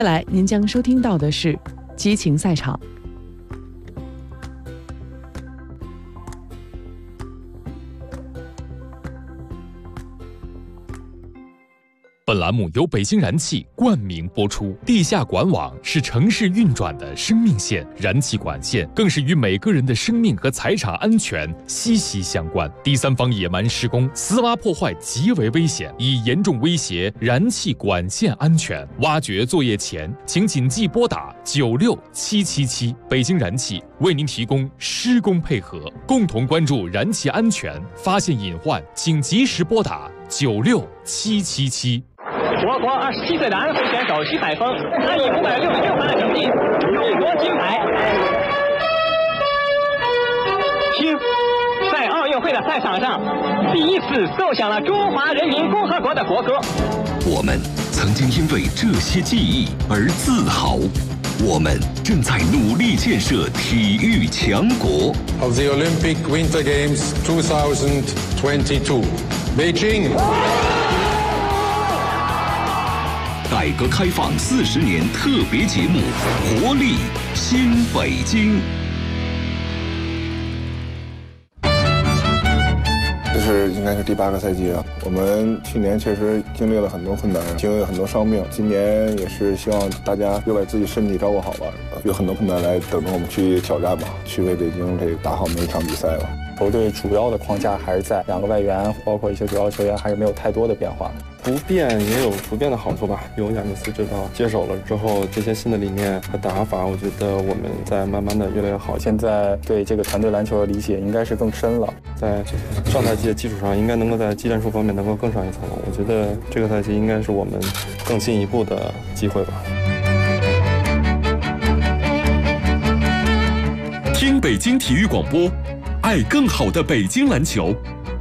接下来您将收听到的是激情赛场。 本栏目由北京燃气冠名播出。地下管网是城市运转的生命线，燃气管线更是与每个人的生命和财产安全息息相关。第三方野蛮施工、私挖破坏极为危险，已严重威胁燃气管线安全。挖掘作业前，请谨记拨打96777。北京燃气为您提供施工配合，共同关注燃气安全，发现隐患请及时拨打96777。 我国27岁的安徽选手徐海峰，他以566分的成绩勇夺金牌。听，在奥运会的赛场上，第一次奏响了中华人民共和国的国歌。 我们曾经因为这些记忆而自豪，我们正在努力建设体育强国。 Of the Olympic Winter Games 2022, Beijing。 改革开放40年特别节目《活力新北京》。 这是应该是第8个赛季了。我们去年确实经历了很多困难，经历了很多伤病。今年也是希望大家又把自己身体照顾好吧，有很多困难来等着我们去挑战吧，去为北京这打好每一场比赛吧。 球队主要的框架还是在2个外援，包括一些主要球员还是没有太多的变化。 不变也有不变的好处吧。有亚尼斯指导接手了之后，这些新的理念和打法，我觉得我们在慢慢的越来越好。 现在对这个团队篮球的理解应该是更深了， 在上赛季的基础上，应该能够在技战术方面能够更上一层楼。我觉得这个赛季应该是我们更进一步的机会吧。 听北京体育广播，爱更好的北京篮球。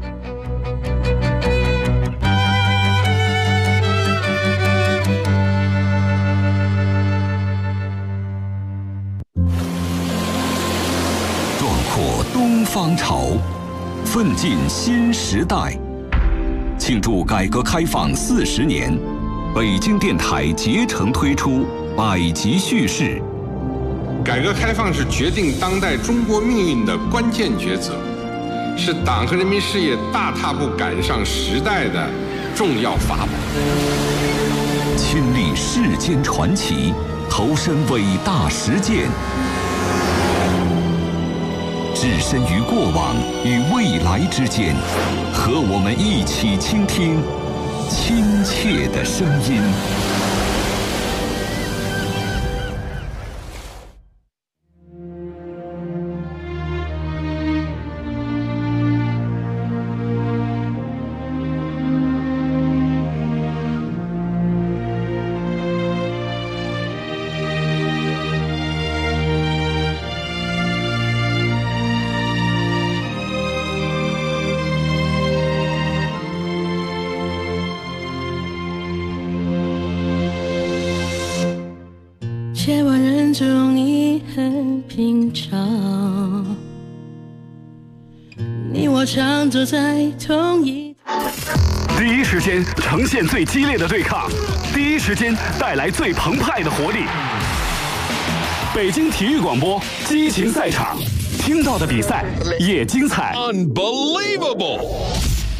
壮阔东方潮，奋进新时代。庆祝改革开放40年，北京电台竭诚推出百集叙事。 改革开放是决定当代中国命运的关键抉择，是党和人民事业大踏步赶上时代的重要法宝。 亲历世间传奇，投身伟大实践，置身于过往与未来之间，和我们一起倾听亲切的声音。 千万人中你很平常，你我常走在同一第一时间呈现最激烈的对抗，第一时间带来最澎湃的活力。北京体育广播激情赛场，听到的比赛也精彩。 Unbelievable！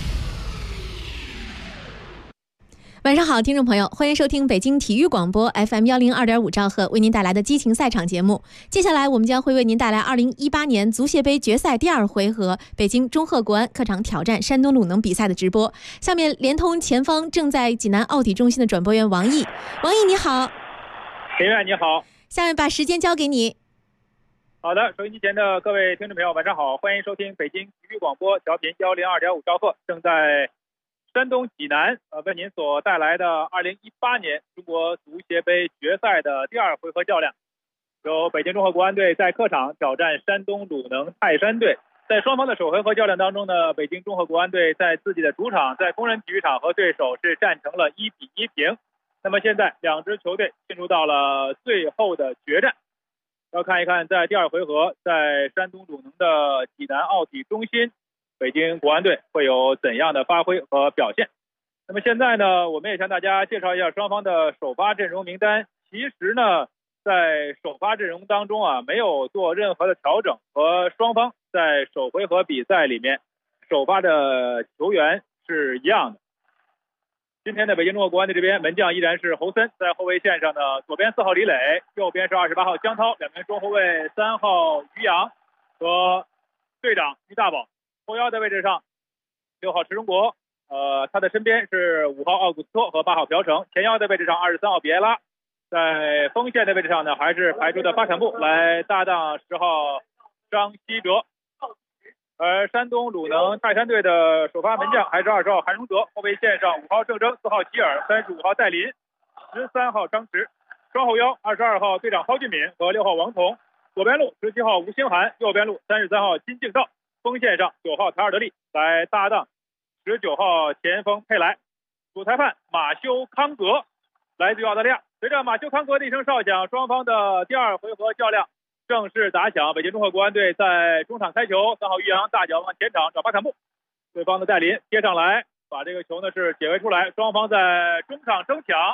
晚上好，听众朋友，欢迎收听北京体育广播 FM102.5兆赫为您带来的激情赛场节目。接下来我们将会为您带来2018年足协杯决赛第2回合北京中赫国安客场挑战山东鲁能比赛的直播。下面连通前方正在济南奥体中心的转播员王毅。王毅你好。 田院你好。 下面把时间交给你。 好的，收音机前的各位听众朋友晚上好，欢迎收听北京体育广播调频102.5兆赫，正在山东济南为您所带来的2018年中国足协杯决赛的第2回合较量，由北京中赫国安队在客场挑战山东鲁能泰山队。在双方的首回合较量当中呢，北京中赫国安队在自己的主场在工人体育场和对手是战成了1-1平。那么现在两支球队进入到了最后的决战，要看一看在第2回合在山东鲁能的济南奥体中心，北京国安队会有怎样的发挥和表现。那么现在呢，我们也向大家介绍一下双方的首发阵容名单。 其实呢，在首发阵容当中啊，没有做任何的调整，和双方在首回合比赛里面首发的球员是一样的。今天的北京中国国安队这边门将依然是侯森，在后卫线上呢，左边4号李磊，右边是28号江涛，两边中后卫3号于洋和队长于大宝。后腰的位置上6号池中国，他的身边是5号奥古斯托和8号朴成。前腰的位置上23号比埃拉，在锋线的位置上呢，还是排出的巴坎布来搭档10号张稀哲。而山东鲁能泰山队的首发门将还是20号韩荣泽，后卫线上5号郑铮、4号吉尔、35号戴林、13号张弛。双后腰22号队长蒿俊闵和6号王彤，左边路17号吴兴涵，右边路33号金敬道。锋线上9号塔尔德利来搭档19号前锋佩莱。主裁判马修康格来自于澳大利亚。随着马修康格的一声哨响，双方的第2回合较量正式打响。北京中赫国安队在中场开球，3号于洋大脚往前场找巴坎布，对方的戴林接上来，把这个球呢是解围出来。双方在中场争抢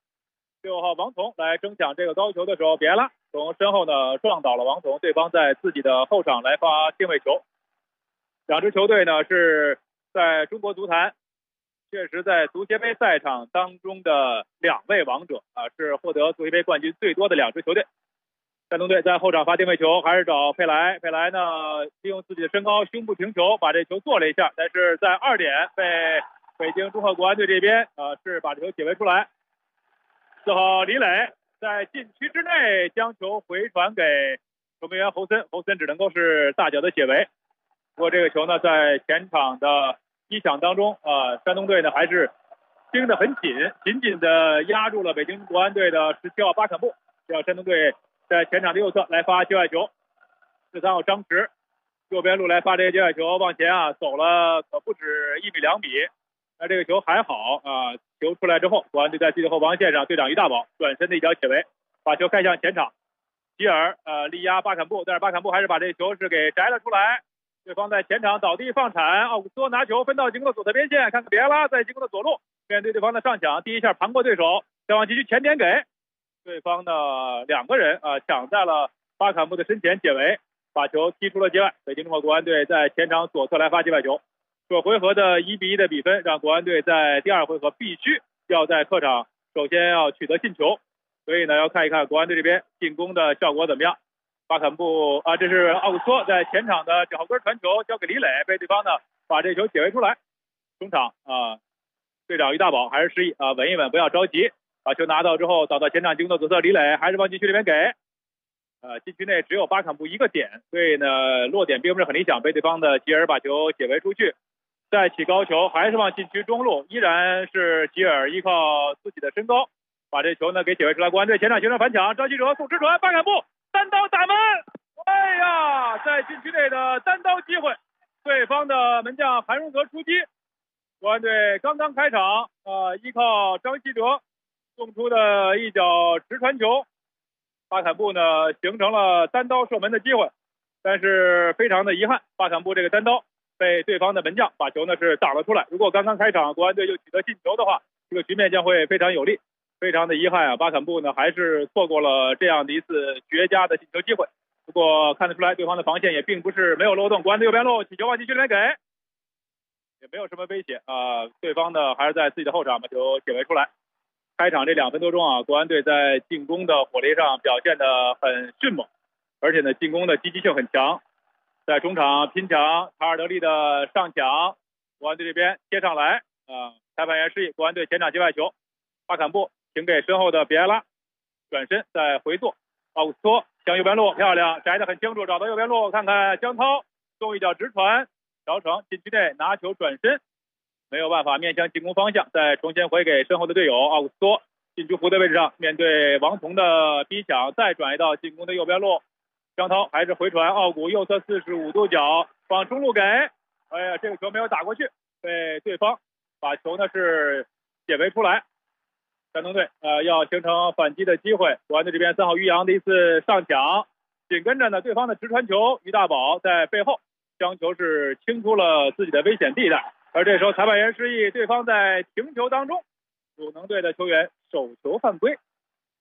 ，6号王彤来争抢这个高球的时候，比埃拉从身后呢撞倒了王彤，对方在自己的后场来发定位球。两支球队呢是在中国足坛确实在足协杯赛场当中的2位王者啊，是获得足协杯冠军最多的2支球队。山东队在后场发定位球，还是找佩莱。佩莱呢，利用自己的身高，胸部停球，把这球做了一下，但是在2点被北京中赫国安队这边是把这球解围出来。4号李磊在禁区之内将球回传给守门员侯森，侯森只能够是大脚的解围。不过这个球呢，在前场的一抢当中山东队呢还是盯得很紧，紧紧的压住了北京国安队的17号巴坎布，让山东队在前场的右侧来发界外球。13号张弛右边路来发这个界外球，往前走了可不止1米2米。那这个球还好球出来之后，国安队在自己的后防线上，队长于大宝转身的一脚解围，把球开向前场。吉尔力压巴坎布，但是巴坎布还是把这个球是给摘了出来。对方在前场倒地放铲，奥古斯托拿球分到进攻的左侧边线，看看比埃拉在进攻的左路面对对方的上抢，第一下盘过对手，再往禁区前点给对方的2个人抢在了巴坎布的身前解围，把球踢出了界外。北京中国国安队在前场左侧来发界外球。这回合的1比1的比分，让国安队在第2回合必须要在客场首先要取得进球，所以呢要看一看国安队这边进攻的效果怎么样。巴坎布这是奥古斯托在前场的脚跟传球交给李磊，被对方呢把这球解围出来。中场队长于大宝还是示意稳一稳，不要着急，把球拿到之后倒到前场进攻的左侧，李磊还是往禁区里面给禁区内只有巴坎布一个点，所以呢落点并不是很理想，被对方的吉尔把球解围出去。再起高球还是往禁区中路，依然是吉尔依靠自己的身高把这球呢给解围出来。国安队前场形成反抢，张稀哲送直传，巴坎布单刀打门，哎呀，在禁区内的单刀机会，对方的门将韩荣泽出击。国安队刚刚开场依靠张稀哲送出的一脚直传球，巴坎布呢形成了单刀射门的机会，但是非常的遗憾，巴坎布这个单刀被对方的门将把球呢是挡了出来。如果刚刚开场国安队就取得进球的话，这个局面将会非常有利。非常的遗憾巴坎布呢还是错过了这样的一次绝佳的进球机会。不过看得出来对方的防线也并不是没有漏洞，国安队右边路起球往禁区里面给，也没有什么威胁对方呢还是在自己的后场把球解围出来。开场这2分多钟国安队在进攻的火力上表现得很迅猛，而且呢进攻的积极性很强。在中场拼抢，塔尔德利的上抢，国安队这边接上来裁判员示意国安队前场界外球，巴坎布停给身后的比埃拉，转身再回做，奥古斯托向右边路漂亮摘得很清楚，找到右边路，看看江涛送一脚直传，调成禁区内拿球转身，没有办法面向进攻方向，再重新回给身后的队友奥古斯托。禁区弧的位置上面对王彤的逼抢，再转移到进攻的右边路，江涛还是回传，奥古右侧45度角往中路给，哎呀这个球没有打过去，被对方把球呢是解围出来。山东队要形成反击的机会，国安队这边3号于洋的一次上抢，紧跟着呢对方的直传球，于大宝在背后将球是清出了自己的危险地带，而这时候裁判员示意对方在停球当中鲁能队的球员手球犯规，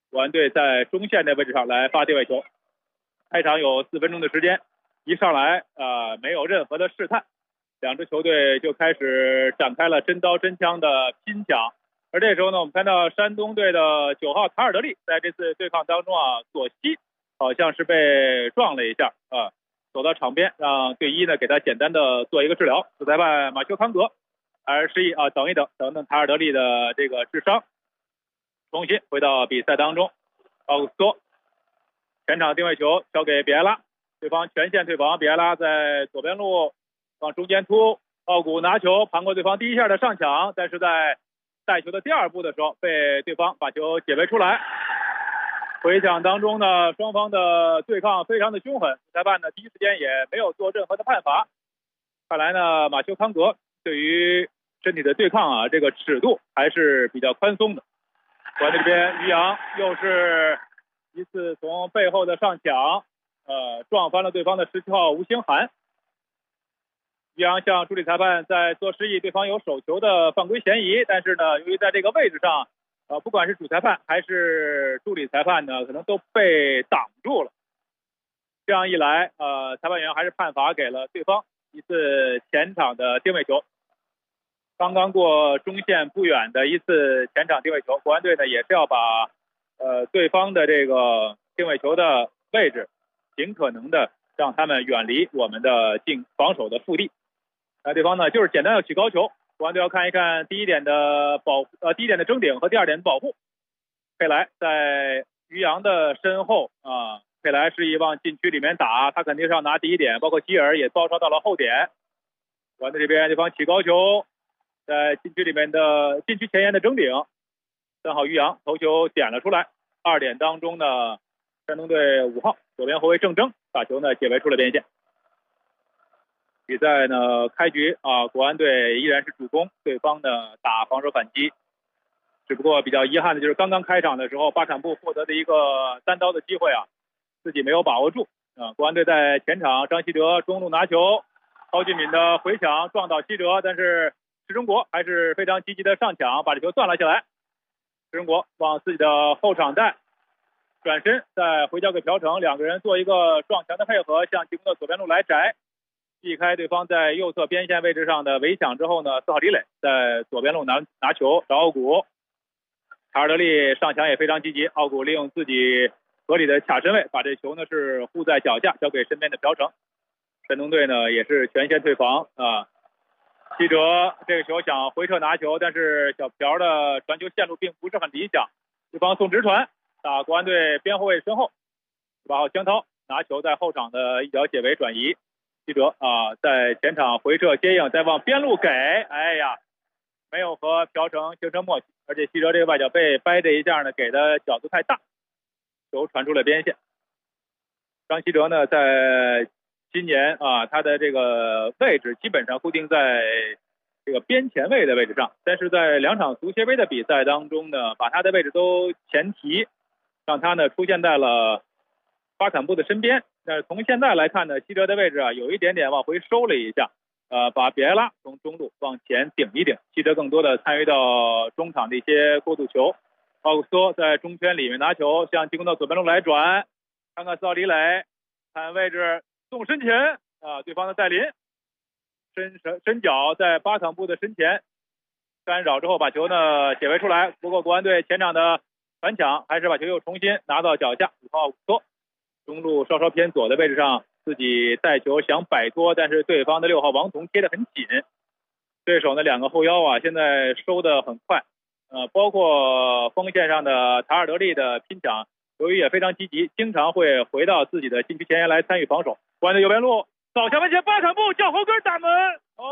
国安队在中线的位置上来发定位球。开场有4分钟的时间，一上来没有任何的试探，两支球队就开始展开了真刀真枪的拼抢。而这时候呢，我们看到山东队的9号塔尔德利在这次对抗当中左膝好像是被撞了一下走到场边，让队医呢给他简单的做一个治疗。主裁判马修康格还是示意等一等塔尔德利的这个治伤，重新回到比赛当中。奥古斯托前场定位球交给比埃拉，对方全线退防，比埃拉在左边路往中间突，奥古拿球盘过对方第一下的上抢，但是在带球的第2步的时候被对方把球解围出来。回抢当中呢，双方的对抗非常的凶狠，裁判呢第一时间也没有做任何的判罚。看来呢，马修康格对于身体的对抗这个尺度还是比较宽松的。国安这边于洋又是一次从背后的上抢撞翻了对方的17号吴兴涵。于洋向助理裁判在做示意，对方有手球的犯规嫌疑，但是呢，由于在这个位置上不管是主裁判还是助理裁判呢，可能都被挡住了。这样一来裁判员还是判罚给了对方一次前场的定位球。刚刚过中线不远的一次前场定位球，国安队呢也是要把对方的这个定位球的位置尽可能的让他们远离我们的防守的腹地。对方呢就是简单要起高球，国安队要看一看第一点的第一点的争顶和第2点的保护。佩莱在于洋的身后佩莱示意往禁区里面打，他肯定是要拿第一点，包括基尔也遭受到了后点。国安队这边对方起高球，在禁区里面的禁区前沿的争顶，3号于洋头球点了出来。2点当中呢，山东队5号左边后卫郑铮把球呢解围出了边线。比赛呢开局国安队依然是主攻，对方呢打防守反击。只不过比较遗憾的就是刚刚开场的时候，巴坎布获得的一个单刀的机会自己没有把握住国安队在前场，张稀哲中路拿球，高俊敏的回抢撞倒稀哲，但是石中国还是非常积极的上抢，把这球攥了下来。石中国往自己的后场带转身，再回交给朴成，两个人做一个撞墙的配合，向进攻的左边路来摘，避开对方在右侧边线位置上的围抢之后呢，4号李磊在左边路拿球找奥古，塔尔德利上抢也非常积极，奥古利用自己合理的卡身位，把这球呢是护在脚下，交给身边的朴成。山东队呢也是全线退防希哲这个球想回撤拿球，但是小朴的传球线路并不是很理想，对方送直传打国安队边后卫身后，8号江涛拿球在后场的一脚解围转移，希哲在前场回撤接应，再往边路给，没有和朴成形成默契，而且希哲这个外脚背掰这一下呢给的角度太大，球传出了边线。张稀哲呢在今年他的这个位置基本上固定在这个边前卫的位置上，但是在2场足协杯的比赛当中呢，把他的位置都前提，让他呢出现在了巴坎布的身边。但是从现在来看呢，希哲的位置有一点点往回收了一下，把比埃拉从中路往前顶一顶，希哲更多的参与到中场的一些过渡球。奥古斯托在中圈里面拿球，向进攻到左边路来转，看看4号李磊看位置送身前对方的戴林伸脚在巴坎布的身前干扰之后把球呢解围出来，不过国安队前场的反抢还是把球又重新拿到脚下。5号奥古斯托中路稍稍偏左的位置上自己带球想摆脱，但是对方的6号王彤贴得很紧，对手呢2个后腰现在收得很快，包括锋线上的塔尔德利的拼抢由于也非常积极，经常会回到自己的禁区前沿来参与防守。国安的右边路扫向门前，巴坎布脚后跟打门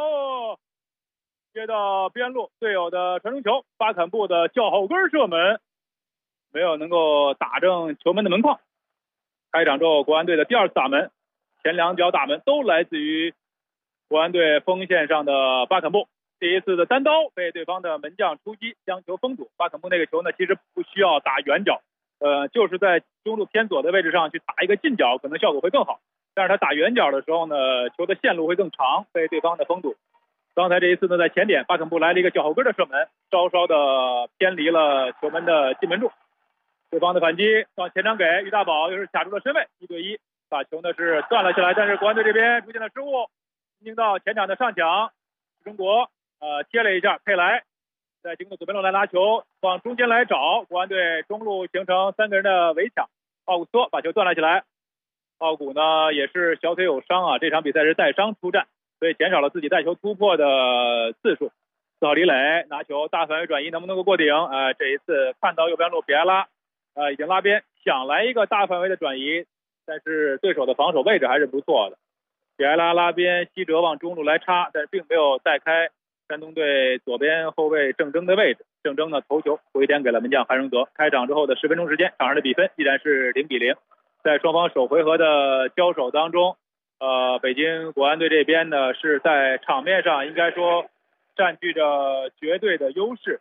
接到边路队友的传中球，巴坎布的脚后跟射门没有能够打正球门的门框。开场之后国安队的第2次打门，前2脚打门都来自于国安队锋线上的巴坎布，第一次的单刀被对方的门将出击将球封堵。巴坎布那个球呢其实不需要打远角，就是在中路偏左的位置上去打一个近角可能效果会更好，但是他打远角的时候呢球的线路会更长，被对方的封堵。刚才这一次呢在前点巴坎布来了一个脚后跟的射门，稍稍的偏离了球门的进门柱。 对方的反击往前场给于大宝，又是卡住了身位，1对1，把球呢是断了下来，但是国安队这边出现了失误，进到前场的上抢，中国贴了一下，佩莱在经过左边路来拿球，往中间来找，国安队中路形成3个人的围抢，奥古斯托把球断了起来。奥古呢也是小腿有伤啊，这场比赛是带伤出战，所以减少了自己带球突破的次数。4号李磊拿球大范围转移，能不能够过顶？这一次看到右边路比埃拉已经拉边，想来一个大范围的转移，但是对手的防守位置还是不错的。比埃拉拉边，西哲往中路来插，但是并没有带开山东队左边后卫郑铮的位置。郑铮呢头球回点给了门将韩荣泽。开场之后的10分钟时间，场上的比分依然是0比0。在双方首回合的交手当中，北京国安队这边呢是在场面上应该说占据着绝对的优势。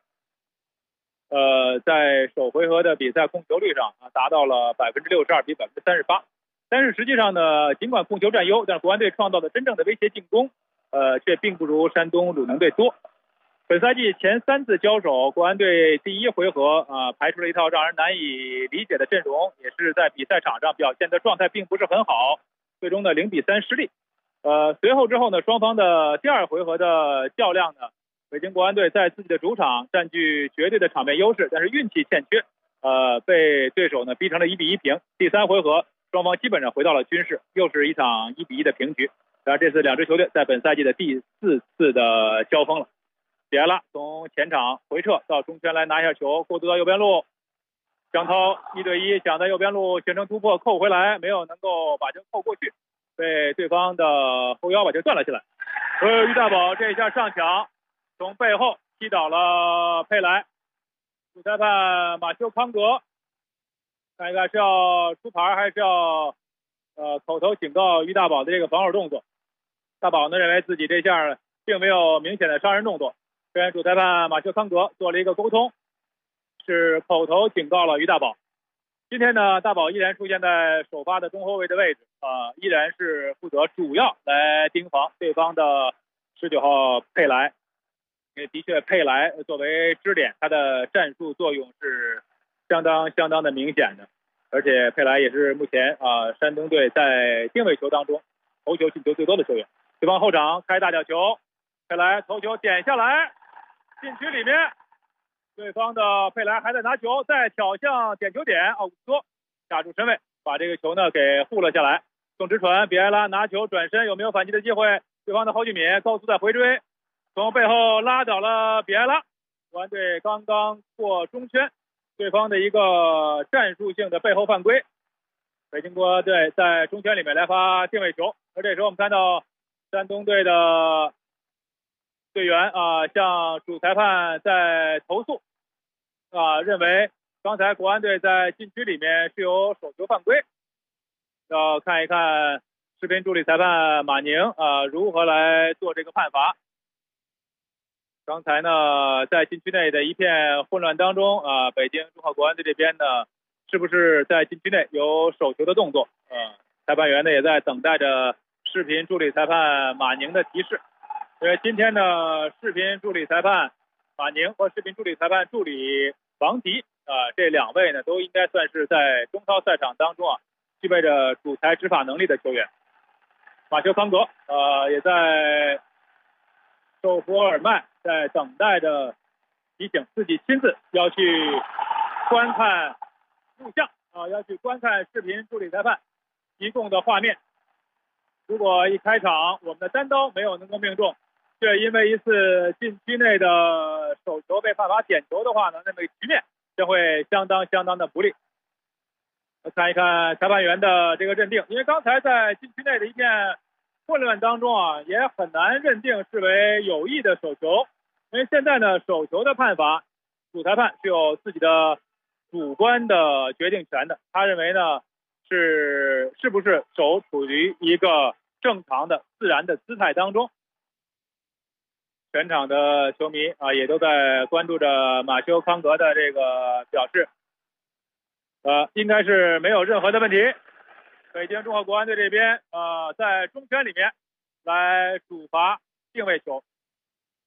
在首回合的比赛控球率上达到了62%比38%，但是实际上呢，尽管控球占优，但是国安队创造的真正的威胁进攻，却并不如山东鲁能队多。本赛季前3次交手，国安队第1回合排出了一套让人难以理解的阵容，也是在比赛场上表现的状态并不是很好，最终的0比3失利。随后之后呢，双方的第2回合的较量呢，北京国安队在自己的主场占据绝对的场面优势，但是运气欠缺，被对手呢逼成了1比1平。第3回合双方基本上回到了均势，又是一场1比1的平局。然而这次2支球队在本赛季的第4次的交锋了。比埃拉从前场回撤到中圈来拿一下球，过渡到右边路，江涛1对1想在右边路形成突破，扣回来没有能够把球扣过去，被对方的后腰把球断了下来。于大宝这一下上抢，从背后踢倒了佩莱，主裁判马修康格看一看是要出牌还是要口头警告于大宝的这个防守动作。大宝呢认为自己这下并没有明显的伤人动作，跟主裁判马修康格做了一个沟通，是口头警告了于大宝。今天呢，大宝依然出现在首发的中后卫的位置，依然是负责主要来盯防对方的19号佩莱。因为的确佩莱作为支点，他的战术作用是相当的明显的，而且佩莱也是目前山东队在定位球当中头球进球最多的球员。对方后场开大角球，佩莱头球点下来，禁区里面，对方的佩莱还在拿球，再挑向点球点，奥古斯托卡住身位，把这个球呢给护了下来。宋直传，比埃拉拿球转身，有没有反击的机会？对方的郝俊敏高速在回追，从背后拉倒了比埃拉。国安队刚刚过中圈，对方的一个战术性的背后犯规，北京国安队在中圈里面来发定位球。而这时候我们看到山东队的队员向主裁判在投诉，认为刚才国安队在禁区里面是有手球犯规，要看一看视频助理裁判马宁如何来做这个判罚。刚才呢，在禁区内的一片混乱当中北京中赫国安队这边呢，是不是在禁区内有手球的动作？裁判员呢也在等待着视频助理裁判马宁的提示。因为今天的视频助理裁判马宁和视频助理裁判助理王迪这2位呢，都应该算是在中超赛场当中具备着主裁执法能力的球员。马修康格也在手扶耳麦，在等待着提醒自己亲自要去观看录像要去观看视频助理裁判提供的画面。如果一开场我们的单刀没有能够命中，却因为一次禁区内的手球被判罚点球的话呢，那么局面将会相当的不利。看一看裁判员的这个认定，因为刚才在禁区内的一片混乱当中也很难认定是为有意的手球。因为现在呢，手球的判罚主裁判是有自己的主观的决定权的，他认为呢是不是手处于一个正常的自然的姿态当中。全场的球迷也都在关注着马修康格的这个表示，应该是没有任何的问题。北京中赫国安队这边在中圈里面来主罚定位球。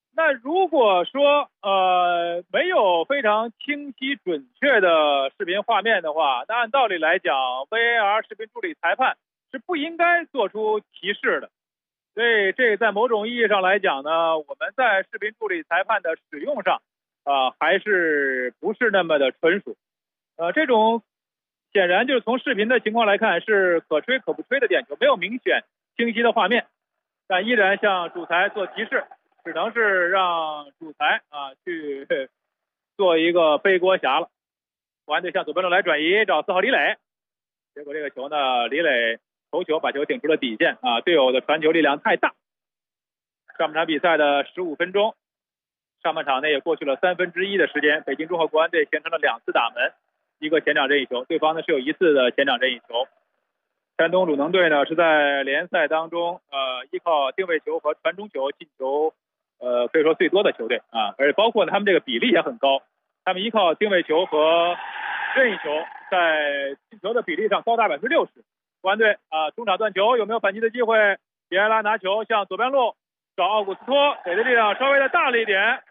那如果说没有非常清晰准确的视频画面的话，那按道理来讲 VAR 视频助理裁判是不应该做出提示的。所以这在某种意义上来讲呢，我们在视频助理裁判的使用上还是不是那么的纯熟。这种显然就是从视频的情况来看是可吹可不吹的点球，没有明显清晰的画面，但依然向主裁做提示，只能是让主裁去做一个背锅侠了。国安队向左边路来转移，找4号李磊，结果这个球呢，李磊头球把球顶出了底线队友的传球力量太大。上半场比赛的15分钟，上半场呢也过去了1/3的时间，北京中赫国安队形成了2次打门，一个前场任意球，对方呢是有1次的前场任意球。山东鲁能队呢是在联赛当中依靠定位球和传中球进球可以说最多的球队而且包括呢他们这个比例也很高，他们依靠定位球和任意球在进球的比例上高达60%。国安队中场断球有没有反击的机会？比埃拉拿球向左边路找奥古斯托，给的力量稍微的大了一点。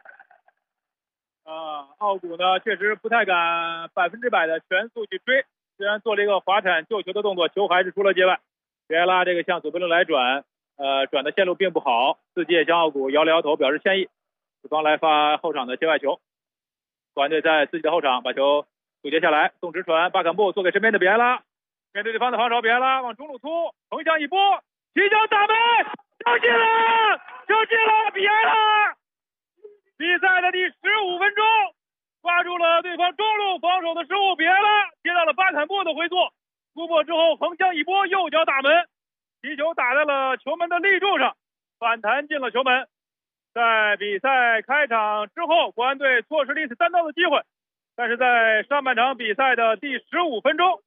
奥古呢确实不太敢100%的全速去追，虽然做了一个滑铲救球的动作，球还是出了界外。比埃拉这个向左边路来转，转的线路并不好，自己也向奥古摇了摇头表示歉意。对方来发后场的界外球，国安队在自己的后场把球阻截下来，送直传，巴坎布做给身边的比埃拉，面对对方的防守，比埃拉往中路突，横向一拨，起脚打门，球进了，球进了，比埃拉！比赛的第15分钟，抓住了对方中路防守的失误，比埃拉接到了巴坎布的回做，突破之后横向一拨，右脚打门，皮球打在了球门的立柱上，反弹进了球门。在比赛开场之后，国安队错失了一次单刀的机会，但是在上半场比赛的第15分钟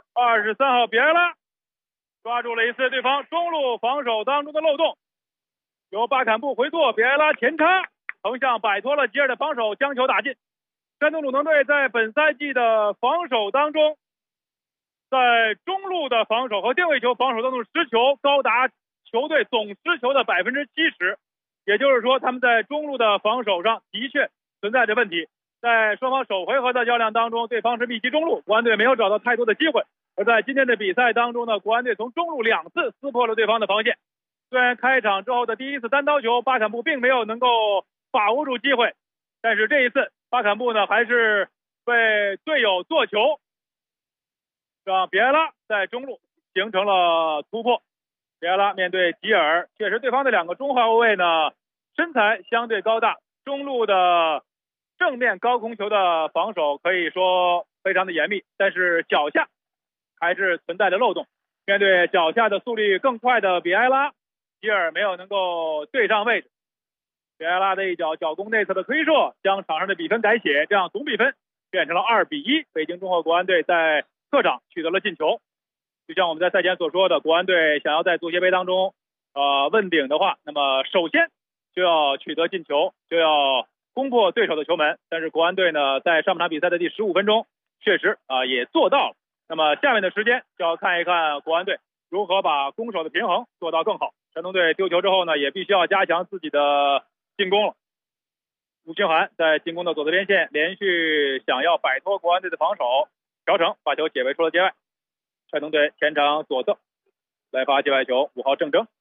，23号比埃拉抓住了一次对方中路防守当中的漏洞，由巴坎布回做，比埃拉前插，横向摆脱了吉尔的防守，将球打进。山东鲁能队在本赛季的防守当中，在中路的防守和定位球防守当中失球高达球队总失球的70%，也就是说他们在中路的防守上的确存在着问题。在双方首回合的较量当中，对方是密集中路，国安队没有找到太多的机会。而在今天的比赛当中呢，国安队从中路2次撕破了对方的防线。虽然开场之后的第1次单刀球，巴坎布并没有能够把握住机会，但是这一次巴坎布呢还是被队友做球，让比埃拉在中路形成了突破。比埃拉面对吉尔，确实对方的2个中后卫呢身材相对高大，中路的正面高空球的防守可以说非常的严密，但是脚下还是存在着漏洞。面对脚下的速率更快的比埃拉，吉尔没有能够对上位置。比埃拉的一脚脚攻内侧的推射，将场上的比分改写，这样总比分变成了2-1。北京中赫国安队在客场取得了进球。就像我们在赛前所说的，国安队想要在足协杯当中问鼎的话，那么首先就要取得进球，就要攻破对手的球门。但是国安队呢，在上半场比赛的第15分钟，确实也做到了。那么下面的时间就要看一看国安队如何把攻守的平衡做到更好。山东队丢球之后呢，也必须要加强自己的进攻了。吴清涵在进攻的左侧边线连续想要摆脱国安队的防守，朴成把球解围出了界外。山东队前场左侧来发界外球，5号郑铮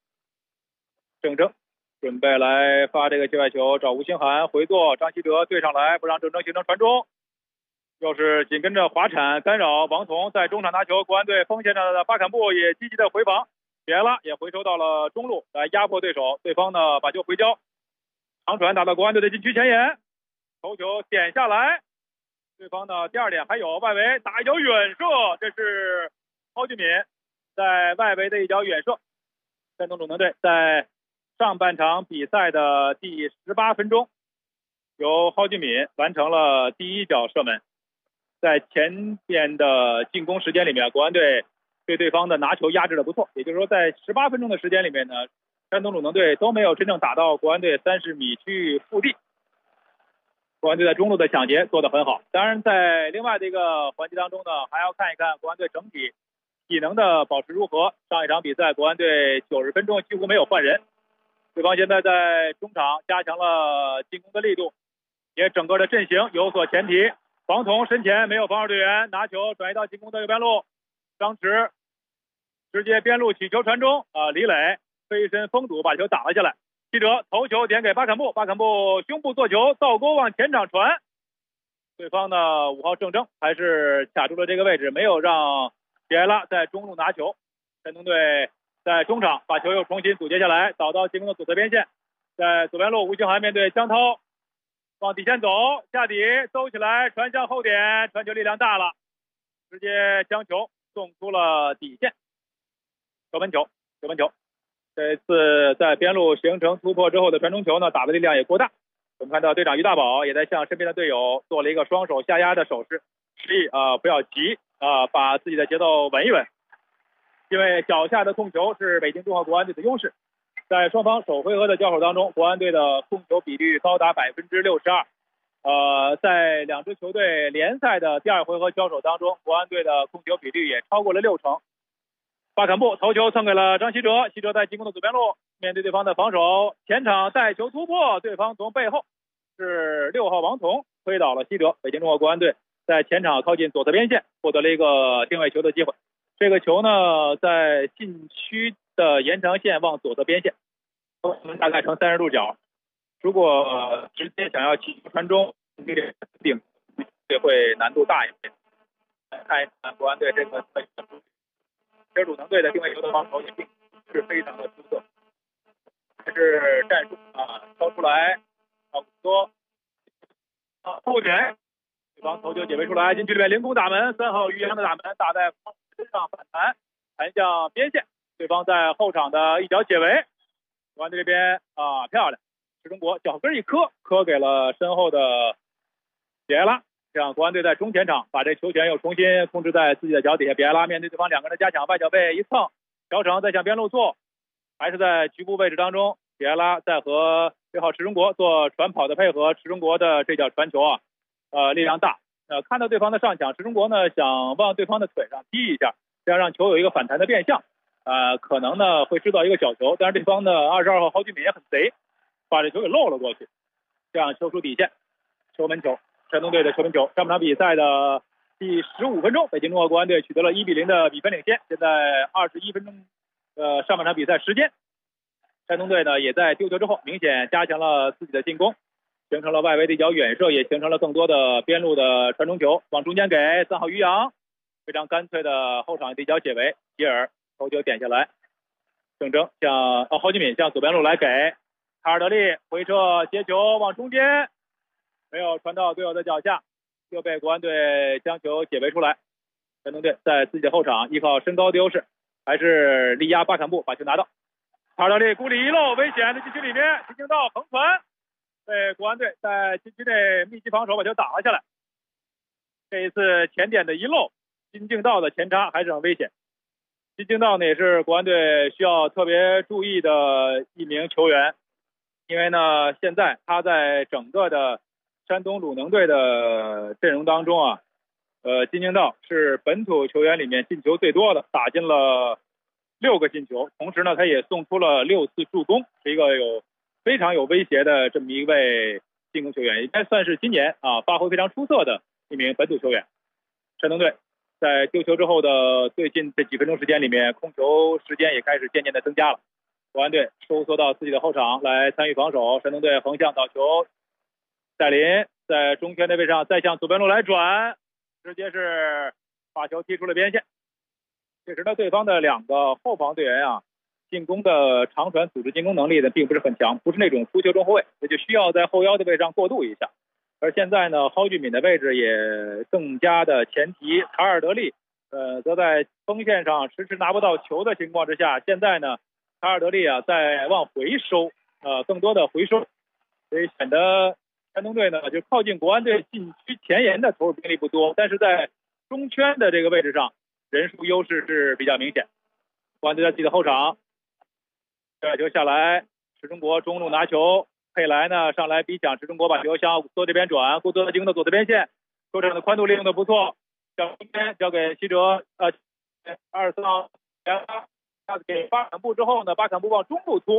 准备来发这个界外球，找吴清涵回做，张稀哲对上来，不让郑铮形成传中，又是紧跟着滑铲干扰，王彤在中场拿球，国安队锋线上的巴坎布也积极的回防，比埃拉也回收到了中路来压迫对手，对方呢把球回交，长传打到国安队的禁区前沿，头球点下来，对方的第2点还有外围打一脚远射，这是蒿俊闵在外围的一脚远射。山东鲁能队在上半场比赛的第18分钟，由蒿俊闵完成了第1脚射门。在前边的进攻时间里面，国安队对对方的拿球压制的不错，也就是说在18分钟的时间里面呢，山东鲁能队都没有真正打到国安队30米区域腹地。国安队在中路的抢劫做得很好，当然在另外的一个环节当中呢，还要看一看国安队整体体能的保持如何。上一场比赛国安队90分钟几乎没有换人， 对方现在在中场加强了进攻的力度，也整个的阵型有所前提。黄铜身前没有防守队员，拿球转移到进攻的右边路，张弛直接边路起球传中，李磊飞身封堵把球打了下来。记者头球点给巴坎布，巴坎布胸部做球倒钩往前场传，对方的5号郑铮还是卡住了这个位置，没有让比埃拉在中路拿球。山东队在中场把球又重新阻截下来，导到进攻的左侧边线，在左边路吴兴涵面对江涛往底线走，下底兜起来传向后点，传球力量大了，直接将球送出了底线。球门球。这次在边路形成突破之后的传中球呢，打的力量也过大。我们看到队长于大宝也在向身边的队友做了一个双手下压的手势，示意不要急把自己的节奏稳一稳。因为脚下的控球是北京综合国安队的优势，在双方首回合的交手当中，国安队的控球比率高达62%。在两支球队联赛的第2回合交手当中，国安队的控球比率也超过了60%。巴坎布头球蹭给了张稀哲，稀哲在进攻的左边路面对对方的防守，前场带球突破，对方从背后是6号王彤推倒了稀哲，北京中国国安队在前场靠近左侧边线获得了一个定位球的机会。这个球呢，在禁区的延长线往左侧边线，大概呈30度角。如果直接想要起球传中，定会难度大一些。来看一看国安队这个车主能队的定位球的防守也并不是非常的出色，还是战术超出来多后点，对方头球解围出来，禁区里面凌空打门，3号于洋的打门打在身上反弹，弹向边线，对方在后场的一脚解围，国安队这边漂亮，石中国脚跟一磕给了身后的比埃拉，这样国安队在中前场把这球权又重新控制在自己的脚底下。比埃拉面对对方2个人的加强，外脚背一蹭，小程再向边路做，还是在局部位置当中，比埃拉在和6号池中国做传跑的配合，池中国的这脚传球力量大，看到对方的上抢，池中国呢想往对方的腿上踢一下，这样让球有一个反弹的变向，可能呢会制造一个小球，但是对方的22号郝俊敏也很贼，把这球给漏了过去，这样球出底线，球门球。山东队的球门球。上半场比赛的第15分钟，北京中国国安队取得了1-0的比分领先。现在21分钟上半场比赛时间，山东队呢也在丢球之后明显加强了自己的进攻，形成了外围的一脚远射，也形成了更多的边路的传中球，往中间给3号于洋，非常干脆的后场的一脚解围，吉尔头球点下来，郑铮向郝俊敏向左边路来给卡尔德利回撤接球往中间，没有传到队友的脚下，又被国安队将球解围出来。山东队在自己的后场依靠身高的优势，还是力压巴坎布把球拿到。卡尔德利孤立一漏，危险的禁区里面，进行到横传，被国安队在禁区内密集防守把球打了下来。这一次前点的一漏，金敬道的前插还是很危险。金敬道呢也是国安队需要特别注意的一名球员，因为呢现在他在整个的山东鲁能队的阵容当中金敬道是本土球员里面进球最多的，打进了6个进球，同时呢他也送出了6次助攻，是一个非常有威胁的这么一位进攻球员，应该算是今年发挥非常出色的一名本土球员。山东队在丢球之后的最近这几分钟时间里面，控球时间也开始渐渐的增加了。国安队收缩到自己的后场来参与防守，山东队横向倒球，戴林在中圈的位置上再向左边路来转，直接是把球踢出了边线。这时呢，对方的2个后防队员进攻的长传组织进攻能力呢并不是很强，不是那种出球中后卫，也就需要在后腰的位置上过渡一下。而现在呢，郝俊敏的位置也更加的前提，卡尔德利则在锋线上迟迟拿不到球的情况之下，现在呢卡尔德利在往回收，更多的回收，所以显得山东队呢就靠近国安队禁区前沿的投入兵力不多，但是在中圈的这个位置上人数优势是比较明显。国安队在自己的后场，这球下来，石中国中路拿球，佩莱呢上来逼抢，石中国把球向古多这边转，古多的进攻到左侧边线，球场的宽度利用的不错，向中间交给西哲，24号给巴坎布之后呢，巴坎布往中路突，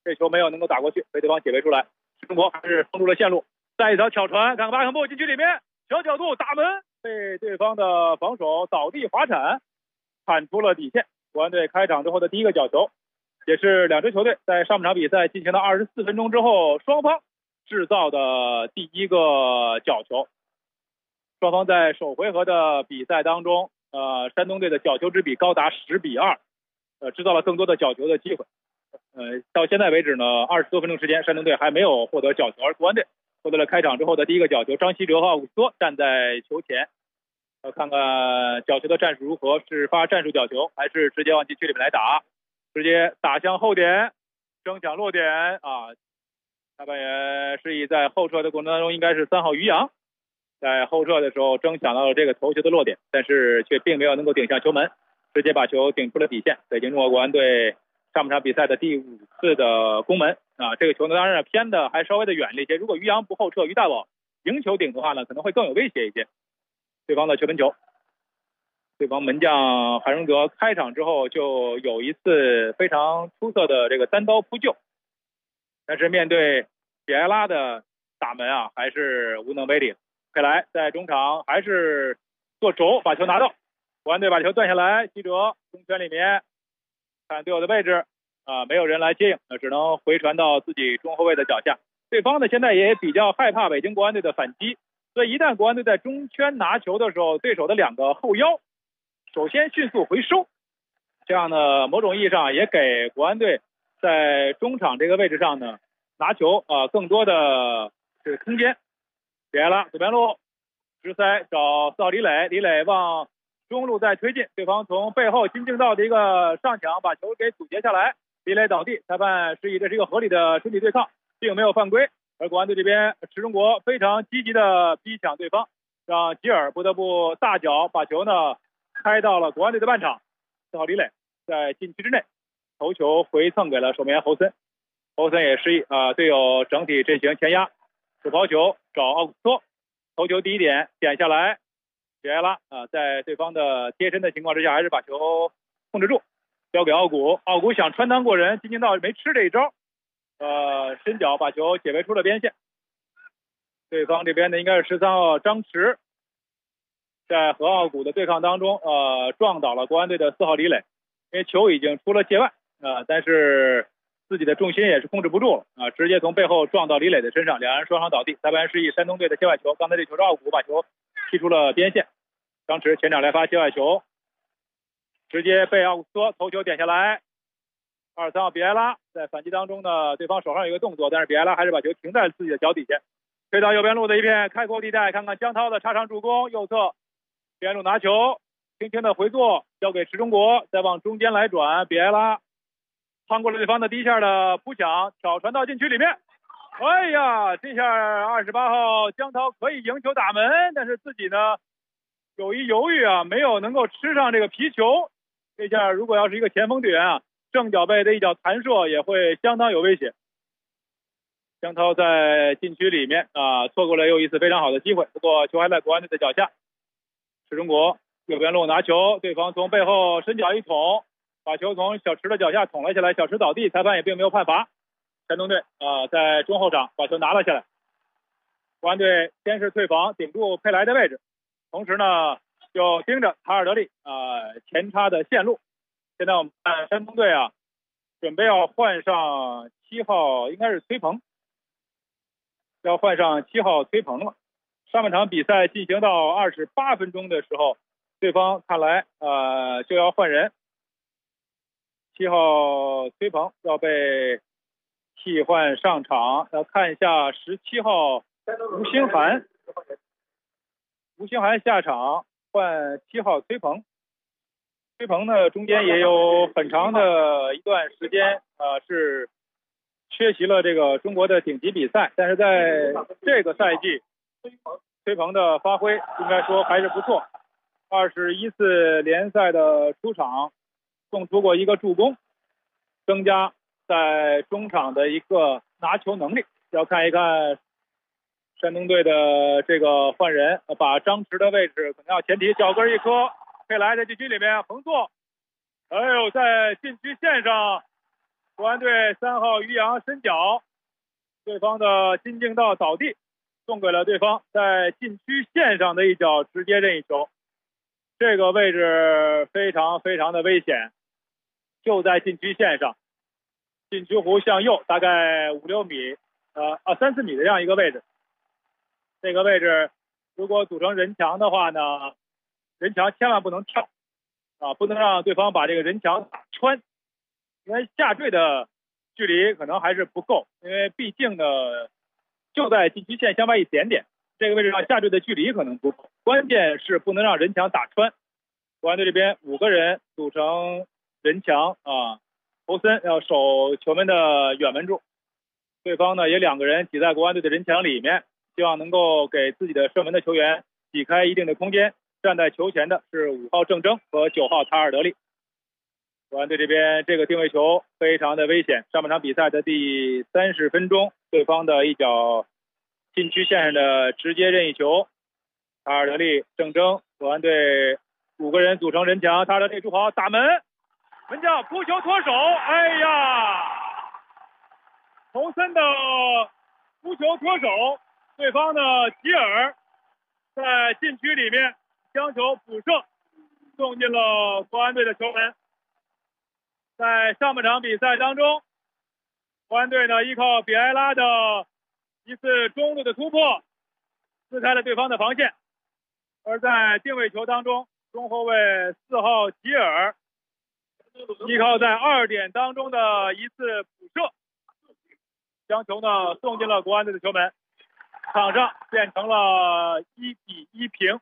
这球没有能够打过去，被对方解围出来。石中国还是封住了线路，再一条挑传，看看巴坎布禁区里面小角度打门，被对方的防守倒地滑铲，铲出了底线。国安队开场之后的第一个角球，也是两支球队在上半场比赛进行了24分钟之后，双方制造的第一个角球。双方在首回合的比赛当中，山东队的角球之比高达10-2，制造了更多的角球的机会。到现在为止呢，20多分钟时间，山东队还没有获得角球，而国安队获得了开场之后的第一个角球。张稀哲和奥古斯托站在球前，看看角球的战术如何，是发战术角球，还是直接往禁区里面来打？直接打向后点，争抢落点啊！裁判员示意在后撤的过程当中，应该是3号于洋，在后撤的时候争抢到了这个头球的落点，但是却并没有能够顶向球门，直接把球顶出了底线。北京中国国安队上半场比赛的第5次的攻门啊，这个球呢当然偏的还稍微的远了一些，如果于洋不后撤，于大宝迎球顶的话呢，可能会更有威胁一些。对方的球门球，对方门将韩荣德开场之后就有一次非常出色的这个单刀扑救，但是面对比埃拉的打门啊，还是无能为力。佩莱在中场还是做轴把球拿到，国安队把球断下来，记者中圈里面看队友的位置没有人来接应，只能回传到自己中后卫的脚下。对方呢现在也比较害怕北京国安队的反击，所以一旦国安队在中圈拿球的时候，对手的2个后腰首先迅速回收，这样呢某种意义上也给国安队在中场这个位置上呢拿球更多的这个空间。比埃拉左边路直塞找4号李磊，李磊往中路再推进，对方从背后新竞道的一个上抢把球给阻截下来，李磊倒地，裁判示意这是一个合理的身体对抗，并没有犯规。而国安队这边池中国非常积极的逼抢对方，让吉尔不得不大脚把球呢开到了国安队的半场。4号李磊在禁区之内头球回蹭给了守门员侯森，侯森也示意队友整体阵型前压，主抛球找奥古斯托，头球第一点点下来，比埃拉在对方的贴身的情况之下还是把球控制住，交给奥古，奥古想穿裆过人，金敬道没吃这一招，伸脚把球解围出了边线。对方这边的应该是13号张弛，在和奥古的对抗当中撞倒了国安队的4号李磊，因为球已经出了界外但是自己的重心也是控制不住了直接从背后撞到李磊的身上，两人双双倒地。裁判示意山东队的界外球，刚才这球是奥古把球踢出了边线，张弛前场来发界外球，直接被奥古斯托头球点下来。23号比埃拉在反击当中呢，对方手上有一个动作，但是比埃拉还是把球停在自己的脚底下，推到右边路的一片开阔地带，看看江涛的插上助攻，右侧边路拿球，轻轻的回做，交给池中国，再往中间来转，比埃拉趟过了对方的第一下的扑抢，挑传到禁区里面。哎呀，这下28号江涛可以赢球打门，但是自己呢有一犹豫没有能够吃上这个皮球。这下如果要是一个前锋队员正脚背的一脚弹射也会相当有威胁。江涛在禁区里面错过了又一次非常好的机会，不过球还在国安队的脚下。池中国右边路拿球，对方从背后伸脚一捅，把球从小池的脚下捅了下来，小池倒地，裁判也并没有判罚。山东队在中后场把球拿了下来，国安队先是退防顶住佩莱的位置，同时呢就盯着卡尔德利前插的线路。现在我们看山东队准备要换上7号，应该是崔鹏，要换上7号崔鹏了。上半场比赛进行到28分钟的时候，对方看来就要换人，7号崔鹏要被替换上场。要看一下17号吴兴涵，吴兴涵下场换7号崔鹏。崔鹏呢中间也有很长的一段时间是缺席了这个中国的顶级比赛，但是在这个赛季崔鹏的发挥应该说还是不错，21次联赛的出场送出过一个助攻，增加在中场的一个拿球能力。要看一看山东队的这个换人，把张弛的位置可能要前提，脚跟一磕，佩莱在禁区里面横坐，哎呦，在禁区线上国安队3号于洋伸脚，对方的金敬道倒地，送给了对方在禁区线上的一脚直接任意球。这个位置非常的危险，就在禁区线上，禁区弧向右大概5-6米，3-4米的这样一个位置。这个位置如果组成人墙的话呢，人墙千万不能跳不能让对方把这个人墙打穿，因为下坠的距离可能还是不够，因为毕竟呢就在禁区线向外一点点，这个位置上下坠的距离可能不够，关键是不能让人墙打穿。国安队这边5个人组成人墙侯森要守球门的远门柱，对方呢也2个人挤在国安队的人墙里面，希望能够给自己的射门的球员挤开一定的空间。站在球前的是5号郑铮和9号塔尔德利。国安队这边这个定位球非常的危险，上半场比赛的第30分钟，对方的一脚禁区线上的直接任意球，塔尔德利、郑铮，国安队5个人组成人墙，塔尔德利主跑打门，门将扑球脱手，哎呀，侯森的扑球脱手，对方的吉尔在禁区里面将球补射，送进了国安队的球门。在上半场比赛当中，国安队呢依靠比埃拉的一次中路的突破，撕开了对方的防线。而在定位球当中，中后卫4号吉尔依靠在2点当中的一次补射，将球呢送进了国安队的球门。场上变成了1-1平，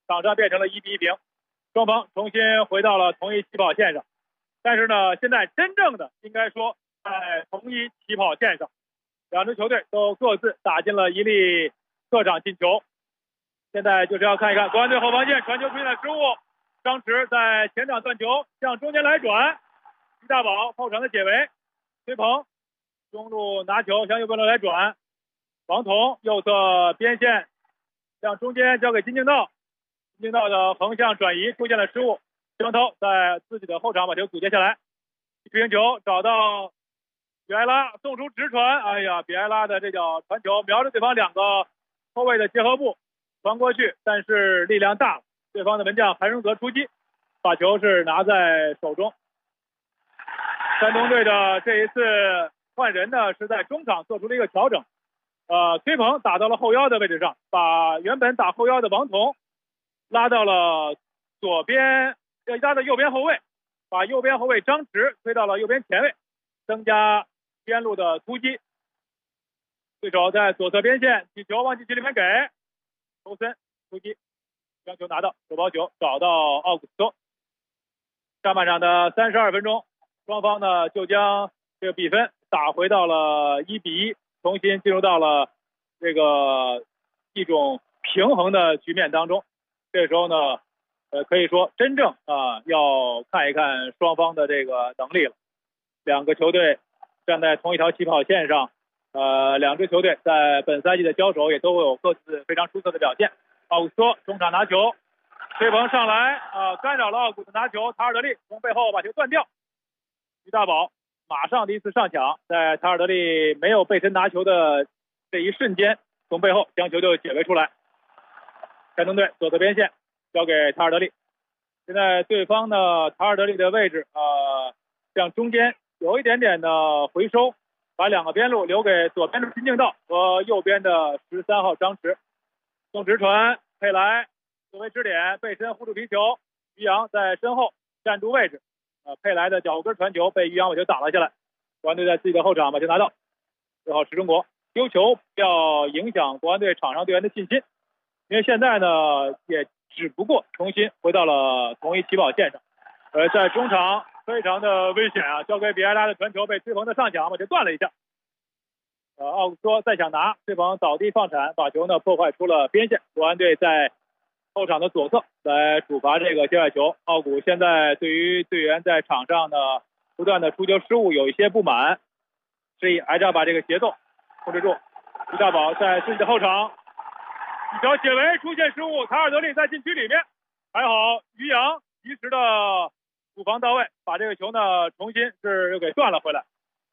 双方重新回到了同一起跑线上。但是呢，现在真正的应该说在同一起跑线上，两支球队都各自打进了一粒客场进球。现在就是要看一看国安队后防线传球出现了失误，张弛在前场断球向中间来转，于大宝后场的解围，崔鹏中路拿球向右边路来转，王彤右侧边线向中间交给金敬道，金敬道的横向转移出现了失误，江涛在自己的后场把球阻截下来，平行球找到比埃拉送出直传，哎呀，比埃拉的这脚传球瞄着对方2个后卫的结合部传过去，但是力量大，对方的门将韩荣泽出击，把球是拿在手中。山东队的这一次换人呢是在中场做出了一个调整，崔鹏打到了后腰的位置上，把原本打后腰的王彤拉到了左边，拉到右边后卫，把右边后卫张弛推到了右边前卫，增加边路的突击。对手在左侧边线起球往禁区里面给侯森突击，将球拿到，手抛球找到奥古斯托。上半场的32分钟，双方呢就将这个比分打回到了1-1，重新进入到了这个一种平衡的局面当中。这时候呢可以说真正要看一看双方的这个能力了。两个球队站在同一条起跑线上，两支球队在本赛季的交手也都有各自非常出色的表现。奥古斯托中场拿球，崔鹏上来干扰了奥古斯拿球，塔尔德利从背后把球断掉，于大宝马上的一次上抢，在塔尔德利没有背身拿球的这一瞬间，从背后将球就解围出来。山东队左侧边线交给塔尔德利，现在对方呢塔尔德利的位置向中间有一点点的回收，把2个边路留给左边的金敬道和右边的13号张弛，送直传佩莱作为支点背身护住皮球，于洋在身后站住位置，佩莱的脚跟传球被于洋把球打了下来，国安队在自己的后场把球拿到，6号石中国丢球要影响国安队场上队员的信心，因为现在呢也只不过重新回到了同一起跑线上，在中场非常的危险交给比埃拉的传球被崔鹏的上抢把球断了一下，奥古斯托再想拿，崔鹏倒地放铲，把球呢破坏出了边线，国安队在后场的左侧来主罚这个界外球。奥古现在对于队员在场上呢不断的出球失误有一些不满，示意还是要把这个节奏控制住。于大宝在自己的后场一条解围出现失误，塔尔德利在禁区里面，还好于洋及时的补防到位，把这个球呢重新是又给断了回来。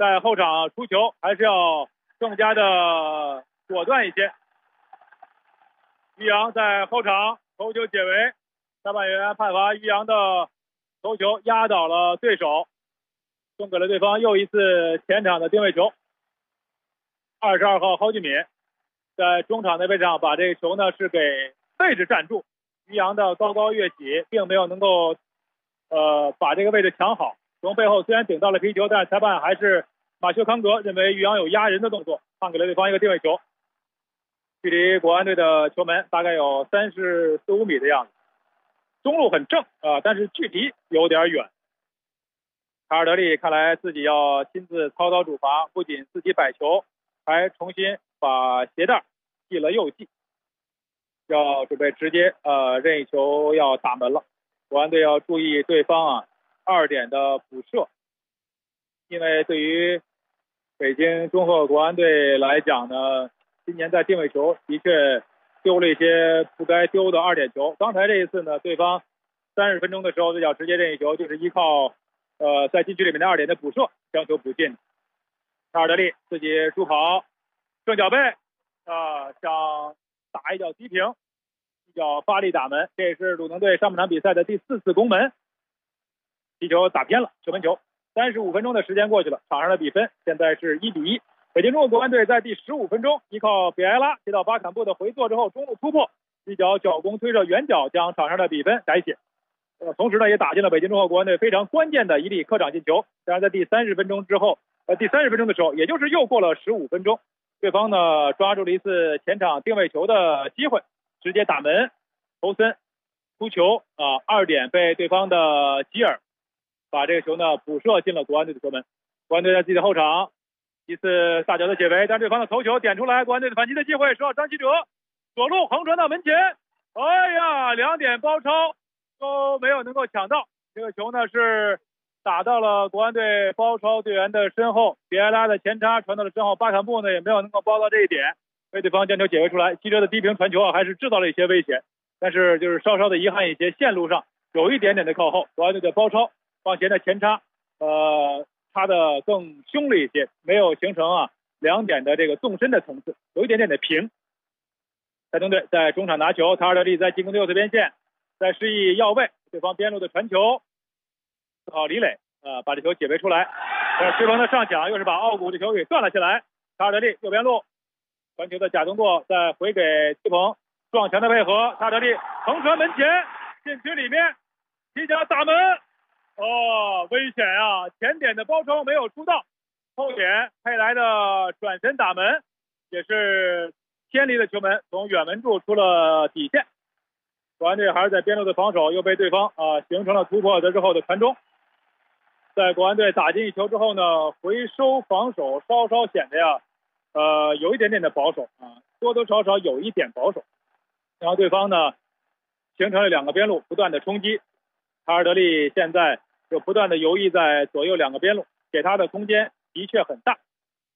在后场出球还是要更加的果断一些。于洋在后场头球解围，裁判员判罚于洋的头球压倒了对手，送给了对方又一次前场的定位球。22号蒿俊闵在中场的位置上把这个球呢是给位置站住，于洋的高高跃起并没有能够把这个位置抢好，从背后虽然顶到了皮球，但是裁判还是马修康格认为于洋有压人的动作，判给了对方一个定位球，距离国安队的球门大概有34、35米的样子，中路很正但是距离有点远。卡尔德利看来自己要亲自操刀主罚，不仅自己摆球，还重新把鞋带系了又系，要准备直接任意球要打门了。国安队要注意对方2点的补射，因为对于北京中赫国安队来讲呢，今年在定位球的确丢了一些不该丢的2点球。刚才这一次呢，对方30分钟的时候就要直接任意球，就是依靠在禁区里面的2点的补射将球补进。卡尔德利自己助跑，正脚背想打一脚低平，一脚发力打门，这也是鲁能队上半场比赛的第4次攻门，踢球打偏了射门球。35分钟的时间过去了，场上的比分现在是1-1。北京中赫国安队在第15分钟依靠比埃拉接到巴坎布的回做之后，中路突破，一脚脚攻推射远角将场上的比分改写。同时呢，也打进了北京中赫国安队非常关键的一粒客场进球。当然，在第30分钟之后，第30分钟的时候，也就是又过了15分钟，对方呢抓住了一次前场定位球的机会，直接打门，投森突球2点被对方的吉尔把这个球呢补射进了国安队的球门。国安队在自己的后场一次大脚的解围，但对方的头球点出来，国安队的反击的机会，10号张稀哲左路横传到门前，哎呀，2点包抄都没有能够抢到，这个球呢是打到了国安队包抄队员的身后，比埃拉的前插传到了身后，巴坎布呢也没有能够包到这一点，被对方将球解围出来。稀哲的低平传球还是制造了一些危险，但是就是稍稍的遗憾一些，线路上有一点点的靠后，国安队的包抄往前的前插插的更凶了一些，没有形成2点的这个纵深的层次，有一点点的平。山东队在中场拿球，卡尔德利在进攻的右侧边线在示意要位，对方边路的传球李磊把这球解围出来，对方的上抢又是把奥古这球给断了下来。卡尔德利右边路传球的假动作再回给季鹏，撞墙的配合，卡尔德利横传门前禁区里面踢脚打门，危险前点的包抄没有出到，后点佩莱的转身打门，也是偏离了球门，从远门柱出了底线。国安队还是在边路的防守，又被对方形成了突破之后的传中。在国安队打进一球之后呢，回收防守稍稍显得有一点点的保守多多少少有一点保守。然后对方呢形成了2个边路不断的冲击，卡尔德利现在就不断的游弋在左右2个边路，给他的空间的确很大。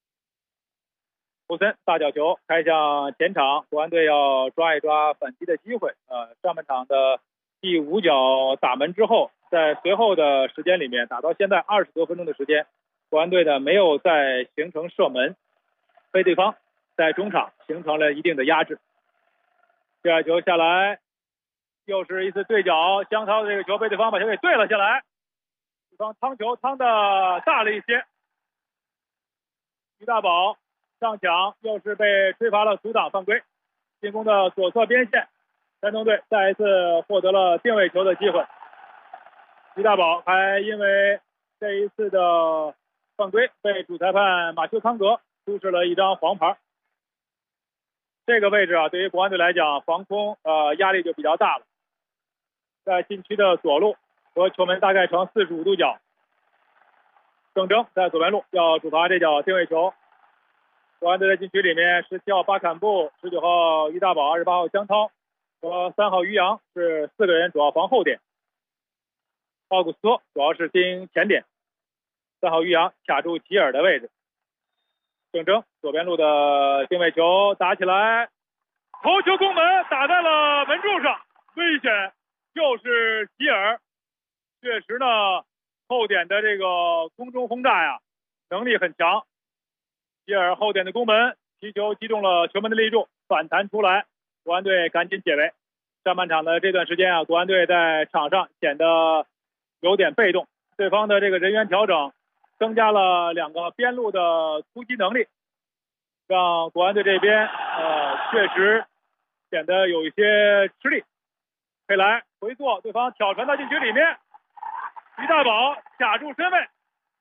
布森大角球开向前场，国安队要抓一抓反击的机会。上半场的第5脚打门之后，在随后的时间里面，打到现在20多分钟的时间，国安队呢没有再形成射门，被对方在中场形成了一定的压制。第2球下来，又是一次对角，江涛的这个球被对方把球给对了下来，对方趟球趟的大了一些，于大宝上抢又是被吹罚了阻挡犯规，进攻的左侧边线，山东队再一次获得了定位球的机会。于大宝还因为这一次的犯规被主裁判马修康格出示了一张黄牌。这个位置对于国安队来讲，防空压力就比较大了。在禁区的左路和球门大概成45度角，郑铮在左边路要主罚这脚定位球。国安队在禁区里面，17号巴坎布、19号于大宝、28号江涛和3号于洋是4个人主要防后点，奥古斯托主要是盯前点，3号于洋卡住吉尔的位置。郑铮左边路的定位球打起来，头球攻门打在了门柱上，危险，就是吉尔。确实呢，后点的这个空中轰炸能力很强。吉尔后点的攻门，皮球击中了球门的立柱，反弹出来，国安队赶紧解围。上半场的这段时间啊，国安队在场上显得有点被动，对方的这个人员调整增加了2个边路的突击能力，让国安队这边确实显得有一些吃力。佩莱回做，对方挑传到禁区里面，于大宝卡住身位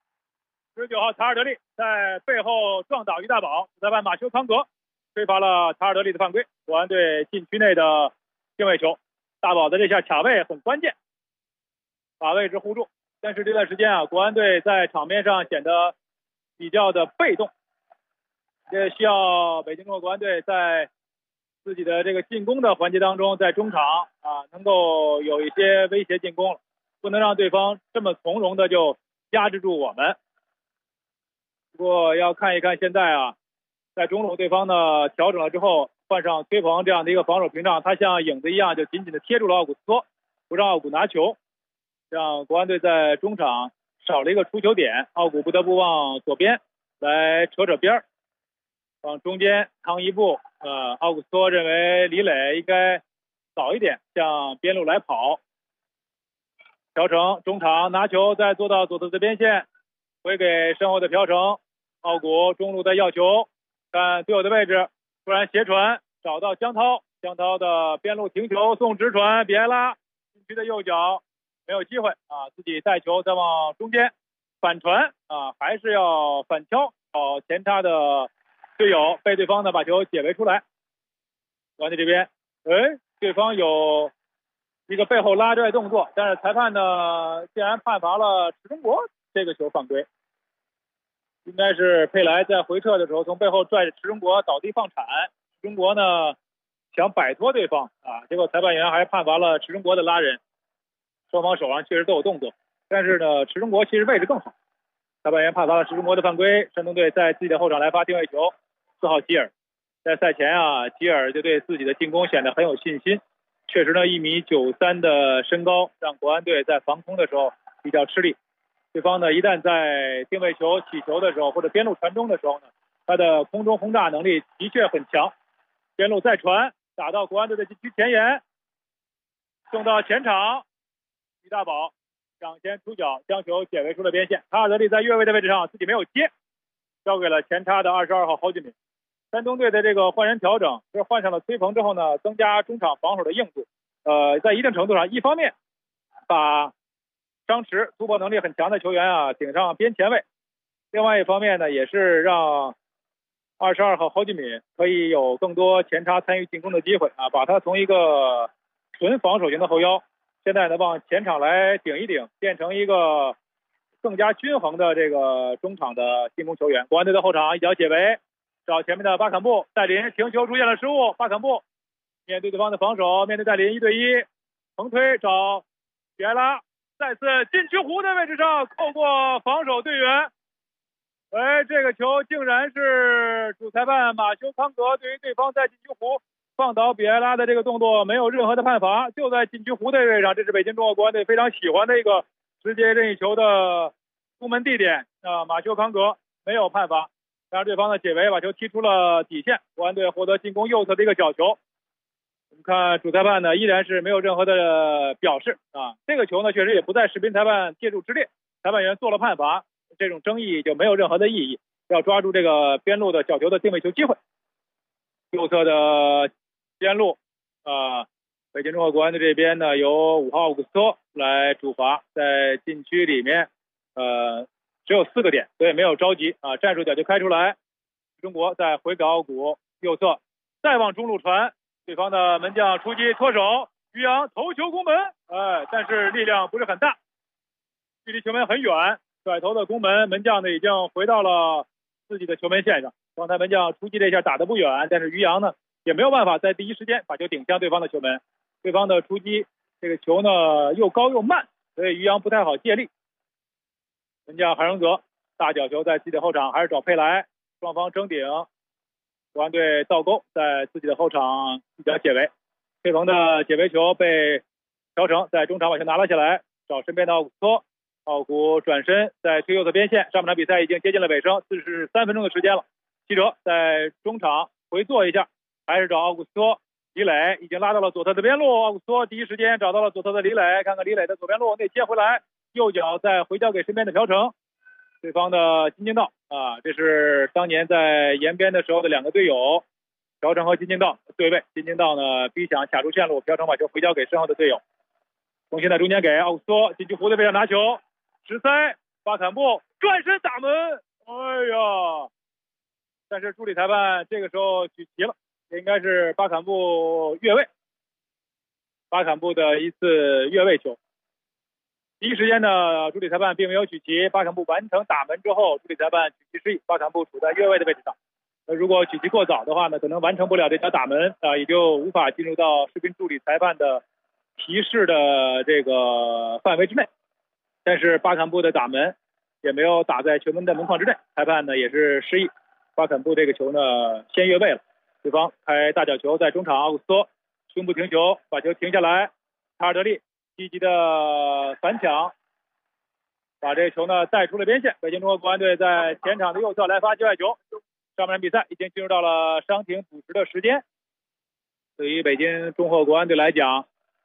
，19号塔尔德利在背后撞倒于大宝，主裁判马修康格吹罚了塔尔德利的犯规，国安队禁区内的定位球。大宝的这下卡位很关键，把位置护住。但是这段时间啊，国安队在场面上显得比较的被动，这需要北京中国国安队在自己的这个进攻的环节当中，在中场能够有一些威胁进攻了，不能让对方这么从容的就压制住我们。不过要看一看现在啊，在中路对方呢调整了之后，换上崔鹏这样的一个防守屏障，他像影子一样就紧紧的贴住了奥古斯托，不让奥古拿球，让国安队在中场少了一个出球点，奥古不得不往左边来扯边儿，往中间趟一步。奥古斯托认为李磊应该早一点向边路来跑，朴成中场拿球再做到左侧的边线，回给身后的朴成，奥古中路在要球，看队友的位置，突然斜传找到江涛，江涛的边路停球送直传，比埃拉禁区的右脚没有机会自己带球再往中间反传还是要反敲找前插的队友，被对方呢把球解围出来。国安队这边对方有一个背后拉拽动作，但是裁判呢竟然判罚了池中国这个球犯规，应该是佩莱在回撤的时候从背后拽着池中国倒地放铲，池中国呢想摆脱对方结果裁判员还判罚了池中国的拉人，双方手上确实都有动作，但是呢池中国其实位置更好，裁判员判罚了池中国的犯规，山东队在自己的后场来发定位球，4号吉尔。在赛前吉尔就对自己的进攻显得很有信心，确实呢1.93米的身高让国安队在防空的时候比较吃力，对方呢一旦在定位球起球的时候或者边路传中的时候呢，他的空中轰炸能力的确很强，边路再传打到国安队的禁区前沿，送到前场，于大宝抢先出脚将球解围出了边线，塔尔德利在越位的位置上自己没有接，交给了前插的22号侯俊敏。山东队的这个换人调整，就是换上了崔鹏之后呢，增加中场防守的硬度。在一定程度上，一方面把张弛突破能力很强的球员顶上边前卫，另外一方面呢，也是让22号侯俊敏可以有更多前插参与进攻的机会把他从一个纯防守型的后腰，现在呢往前场来顶一顶，变成一个更加均衡的这个中场的进攻球员。国安队的后场一脚解围，找前面的巴坎布，戴林停球出现了失误，巴坎布面对对方的防守，面对戴林1对1横推找比埃拉，再次禁区弧的位置上扣过防守队员，这个球竟然是主裁判马修康格对于对方在禁区弧放倒比埃拉的这个动作没有任何的判罚，就在禁区弧的位置上，这是北京中国国安队非常喜欢的一个直接任意球的出门地点马修康格没有判罚，让对方的解围把球踢出了底线，国安队获得进攻右侧的一个角球。我们看主裁判呢依然是没有任何的表示这个球呢确实也不在视频裁判介入之列，裁判员做了判罚，这种争议就没有任何的意义，要抓住这个边路的角球的定位球机会。右侧的边路北京中国国安队这边呢由5号奥古斯托来主罚，在禁区里面只有4个点，所以没有着急战术角就开出来，中国再回给奥古右侧，再往中路传，对方的门将出击脱手，于洋头球攻门但是力量不是很大，距离球门很远，甩头的攻门，门将呢已经回到了自己的球门线上，刚才门将出击这一下打得不远，但是于洋呢也没有办法在第一时间把球顶向对方的球门，对方的出击这个球呢又高又慢，所以于洋不太好借力，门将韩荣泽大角球在自己的后场还是找佩莱，双方争顶，国安队倒钩在自己的后场一脚解围，佩鹏的解围球被朴成在中场把球拿了下来，找身边的奥古斯托， 奥古转身在推右侧边线，上半场比赛已经接近了尾声，43分钟的时间了。希哲在中场回做一下，还是找奥古斯托。李磊已经拉到了左侧的边路，奥古斯托第一时间找到了左侧的李磊，看看李磊的左边路内切回来，右脚再回交给身边的朴成，对方的金京道啊，这是当年在延边的时候的两个队友，朴成和金京道对位，金京道呢逼抢卡住线路，朴成把球回交给身后的队友，重新在中间给奥古斯托，禁区弧的位置拿球，直塞，巴坎布转身打门，哎呀！但是助理裁判这个时候举旗了，这应该是巴坎布越位，巴坎布的一次越位球。第一时间呢，助理裁判并没有举旗，巴坎布完成打门之后，助理裁判举旗示意，巴坎布处在越位的位置上。如果举旗过早的话呢，可能完成不了这脚打门啊，也就无法进入到视频助理裁判的提示的这个范围之内。但是巴坎布的打门也没有打在球门的门框之内，裁判呢也是示意巴坎布这个球呢先越位了。对方开大角球在中场，奥古斯托胸部停球，把球停下来，查尔德利积极的反抢，把这个球呢带出了边线。北京中国国安队在前场的右侧来发界外球。上半场比赛已经进入到了伤停补时的时间。对于北京中赫国安队来讲，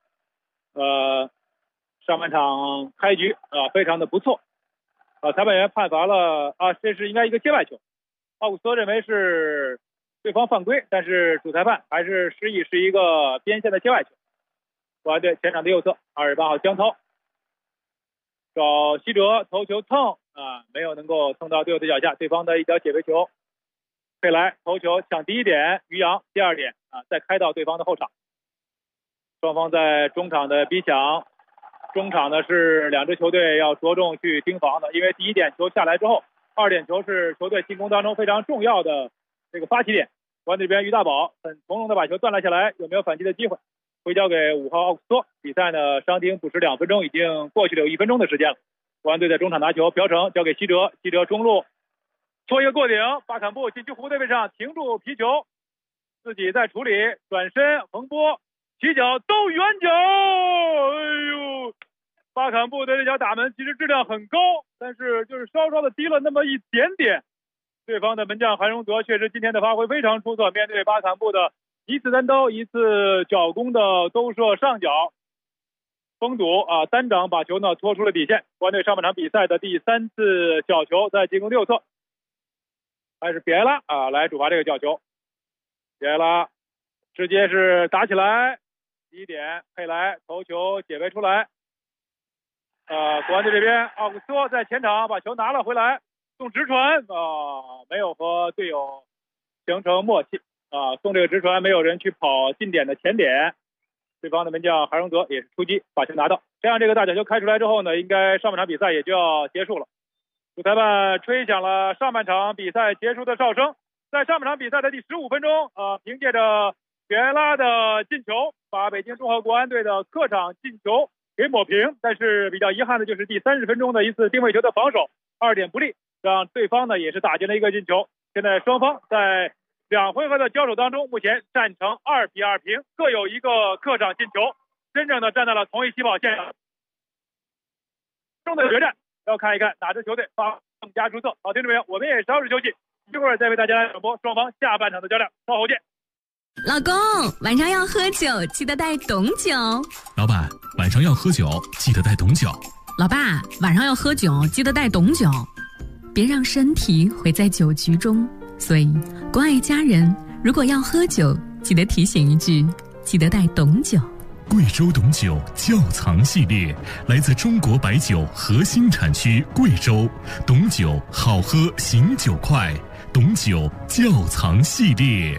上半场开局非常的不错。裁判员判罚了这是应该一个界外球。奥古斯托认为是对方犯规，但是主裁判还是示意是一个边线的界外球。国安队前场的右侧28号江涛找西哲头球蹭没有能够蹭到队友的脚下，对方的一脚解围球，佩莱头球抢第一点，于洋第二点再开到对方的后场。双方在中场的逼抢，中场呢是两支球队要着重去盯防的，因为第一点球下来之后，二点球是球队进攻当中非常重要的这个发起点。国安这边于大宝很从容的把球断了下来，有没有反击的机会？回交给5号奥古斯托。比赛呢伤停补时2分钟，已经过去了有1分钟的时间了。国安队在中场拿球，朴成交给西哲，西哲中路搓一个过顶，巴坎布禁区弧的位置上停住皮球，自己在处理，转身横拨起脚兜远角，哎呦！巴坎布的这脚打门其实质量很高，但是就是稍稍的低了那么一点点。对方的门将韩荣泽确实今天的发挥非常出色，面对巴坎布的一次单刀一次角攻的兜射上角，封堵单掌把球呢拖出了底线。国安队上半场比赛的第3次角球在进攻右侧，还是比埃拉来主罚这个角球。比埃拉直接是打起来，第一点佩莱头球解围出来。国安队这边奥古斯托在前场把球拿了回来，送直传没有和队友形成默契送这个直传没有人去跑近点的前点，对方的门将韩荣泽也是出击把球拿到。这样这个大角球开出来之后呢，应该上半场比赛也就要结束了。主裁判吹响了上半场比赛结束的哨声。在上半场比赛的第15分钟凭借着比埃拉的进球把北京中赫国安队的客场进球给抹平，但是比较遗憾的就是第30分钟的一次定位球的防守2点不利，让对方呢也是打进了一个进球。现在双方在2回合的交手当中，目前战成2-2平，各有一个客场进球，真正的站在了同一起跑线上。中的决战要看一看哪支球队发挥更加出色。好，听众朋友，我们也稍事休息，一会儿再为大家来转播双方下半场的较量，稍后见。 老公，晚上要喝酒，记得带董酒。 老板，晚上要喝酒，记得带董酒。 老爸，晚上要喝酒，记得带董酒。别让身体毁在酒局中。所以，关爱家人，如果要喝酒，记得提醒一句，记得带董酒。 贵州董酒窖藏系列，来自中国白酒核心产区贵州，董酒好喝醒酒快，董酒窖藏系列。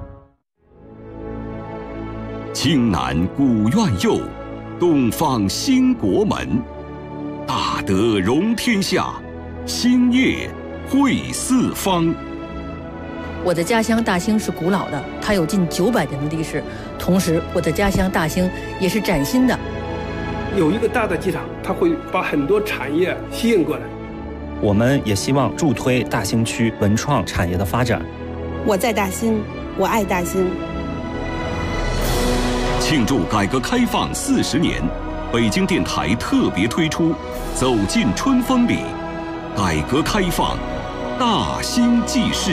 青南古院右，东方兴国门，大德容天下，兴业惠四方。 我的家乡大兴是古老的，它有近900年的历史。同时，我的家乡大兴也是崭新的。 有一个大的机场，它会把很多产业吸引过来。 我们也希望助推大兴区文创产业的发展。 我在大兴，我爱大兴。 庆祝改革开放40年， 北京电台特别推出《走进春风里》，改革开放大兴记事。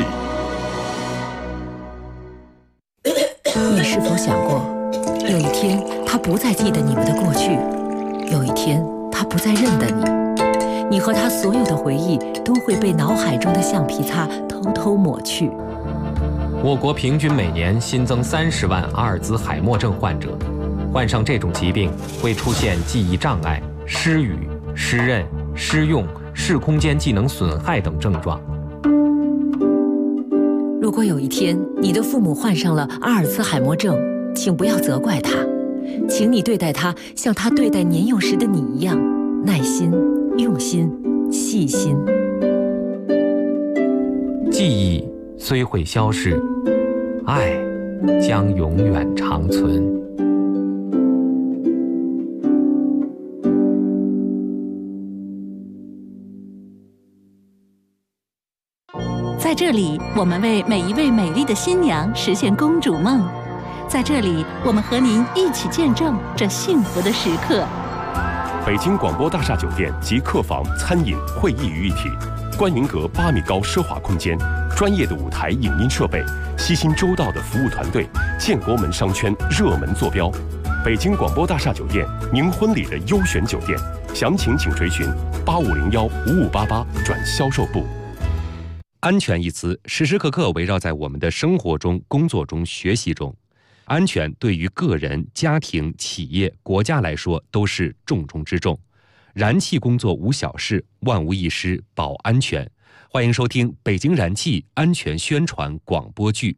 你是否想过，有一天他不再记得你们的过去，有一天他不再认得你，你和他所有的回忆都会被脑海中的橡皮擦偷偷抹去。 我国平均每年新增30万阿尔兹海默症患者，患上这种疾病会出现记忆障碍、失语、失认、失用、视空间技能损害等症状。 如果有一天你的父母患上了阿尔兹海默症，请不要责怪他，请你对待他像他对待年幼时的你一样，耐心、用心、细心。 记忆虽会消逝，爱将永远长存。 在这里，我们为每一位美丽的新娘实现公主梦。在这里，我们和您一起见证这幸福的时刻。 北京广播大厦酒店集客房、餐饮、会议于一体，观云阁8米高奢华空间，专业的舞台影音设备，悉心周到的服务团队，建国门商圈热门坐标。北京广播大厦酒店，您婚礼的优选酒店。详情请垂询8501-5588转销售部。 安全一词时时刻刻围绕在我们的生活中、工作中、学习中。安全对于个人、家庭、企业、国家来说都是重中之重。燃气工作无小事，万无一失保安全。欢迎收听北京燃气安全宣传广播剧。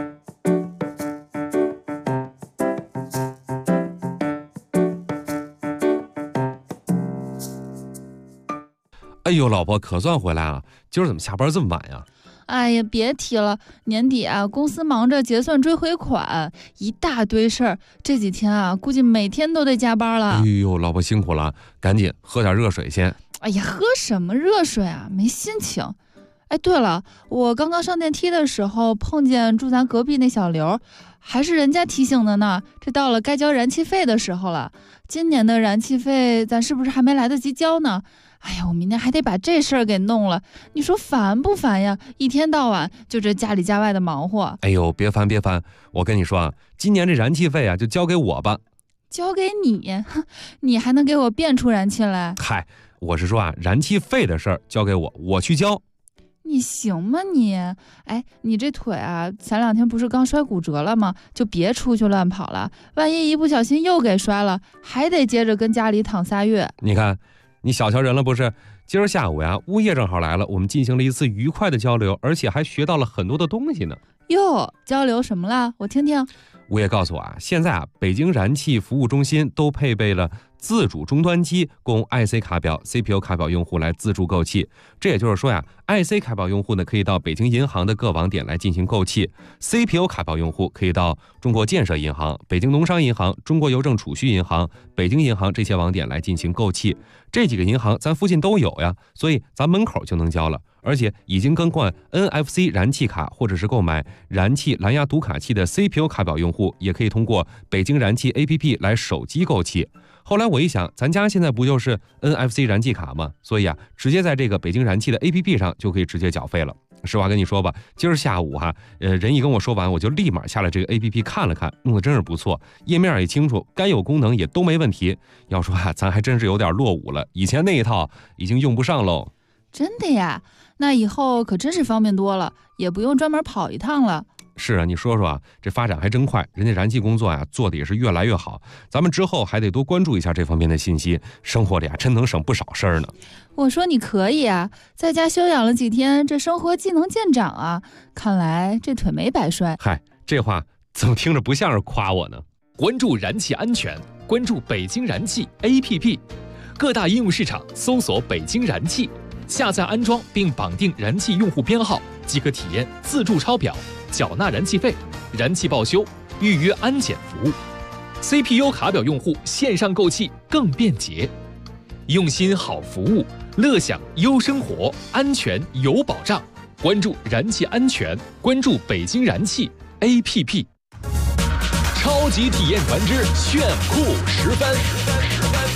哎呦，老婆可算回来了，今儿怎么下班这么晚呀？ 哎呀，别提了，年底啊，公司忙着结算追回款，一大堆事儿。这几天啊，估计每天都得加班了。 哎呦，老婆辛苦了，赶紧喝点热水先。 哎呀，喝什么热水啊？没心情。哎，对了，我刚刚上电梯的时候碰见住咱隔壁那小刘，还是人家提醒的呢。这到了该交燃气费的时候了，今年的燃气费咱是不是还没来得及交呢？哎呀，我明天还得把这事儿给弄了，你说烦不烦呀？一天到晚就这家里家外的忙活。 哎呦，别烦别烦，我跟你说啊，今年这燃气费啊就交给我吧。 交给你？你还能给我变出燃气来？ 嗨，我是说啊，燃气费的事儿交给我，我去交。 你行吗你？哎，你这腿啊，前2天不是刚摔骨折了吗？就别出去乱跑了，万一一不小心又给摔了，还得接着跟家里躺3月。 你看你小瞧人了不是？今儿下午呀，物业正好来了，我们进行了一次愉快的交流，而且还学到了很多的东西呢。 哟，交流什么了？我听听。 物业告诉我啊，现在啊，北京燃气服务中心都配备了自主终端机，供 IC 卡表、CPU 卡表用户来自助购气。这也就是说呀，IC 卡表用户呢可以到北京银行的各网点来进行购气 ，CPU 卡表用户可以到中国建设银行、北京农商银行、中国邮政储蓄银行、北京银行这些网点来进行购气。这几个银行咱附近都有呀，所以咱门口就能交了。而且已经更换 NFC 燃气卡或者是购买燃气蓝牙读卡器的 CPU 卡表用户，也可以通过北京燃气 APP 来手机购气。后来我一想，咱家现在不就是 NFC 燃气卡吗？所以啊，直接在这个北京燃气的 APP 上就可以直接缴费了。实话跟你说吧，今儿下午人一跟我说完，我就立马下了这个 APP 看了看，弄得真是不错，页面也清楚，该有功能也都没问题。要说咱还真是有点落伍了，以前那一套已经用不上喽。 真的呀？那以后可真是方便多了，也不用专门跑一趟了。 是啊，你说说啊，这发展还真快，人家燃气工作啊做的也是越来越好。咱们之后还得多关注一下这方面的信息，生活里啊真能省不少事儿呢。 我说你可以啊，在家休养了几天，这生活技能见长啊，看来这腿没白摔。 嗨，这话怎么听着不像是夸我呢？ 关注燃气安全，关注北京燃气 APP， 各大应用市场搜索北京燃气。下载安装并绑定燃气用户编号，即可体验自助抄表、缴纳燃气费、燃气报修、预约安检服务。CPU 卡表用户线上购气更便捷，用心好服务，乐享优生活，安全有保障。关注燃气安全，关注北京燃气 APP。超级体验团之炫酷10分。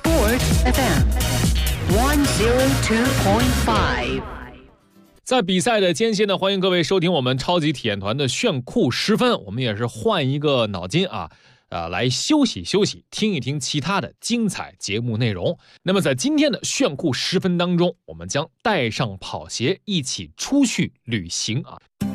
Sport FM 102.5。 在比赛的间隙呢，欢迎各位收听我们超级体验团的炫酷10分。我们也是换一个脑筋来休息休息，听一听其他的精彩节目内容。那么在今天的炫酷10分当中，我们将带上跑鞋一起出去旅行啊。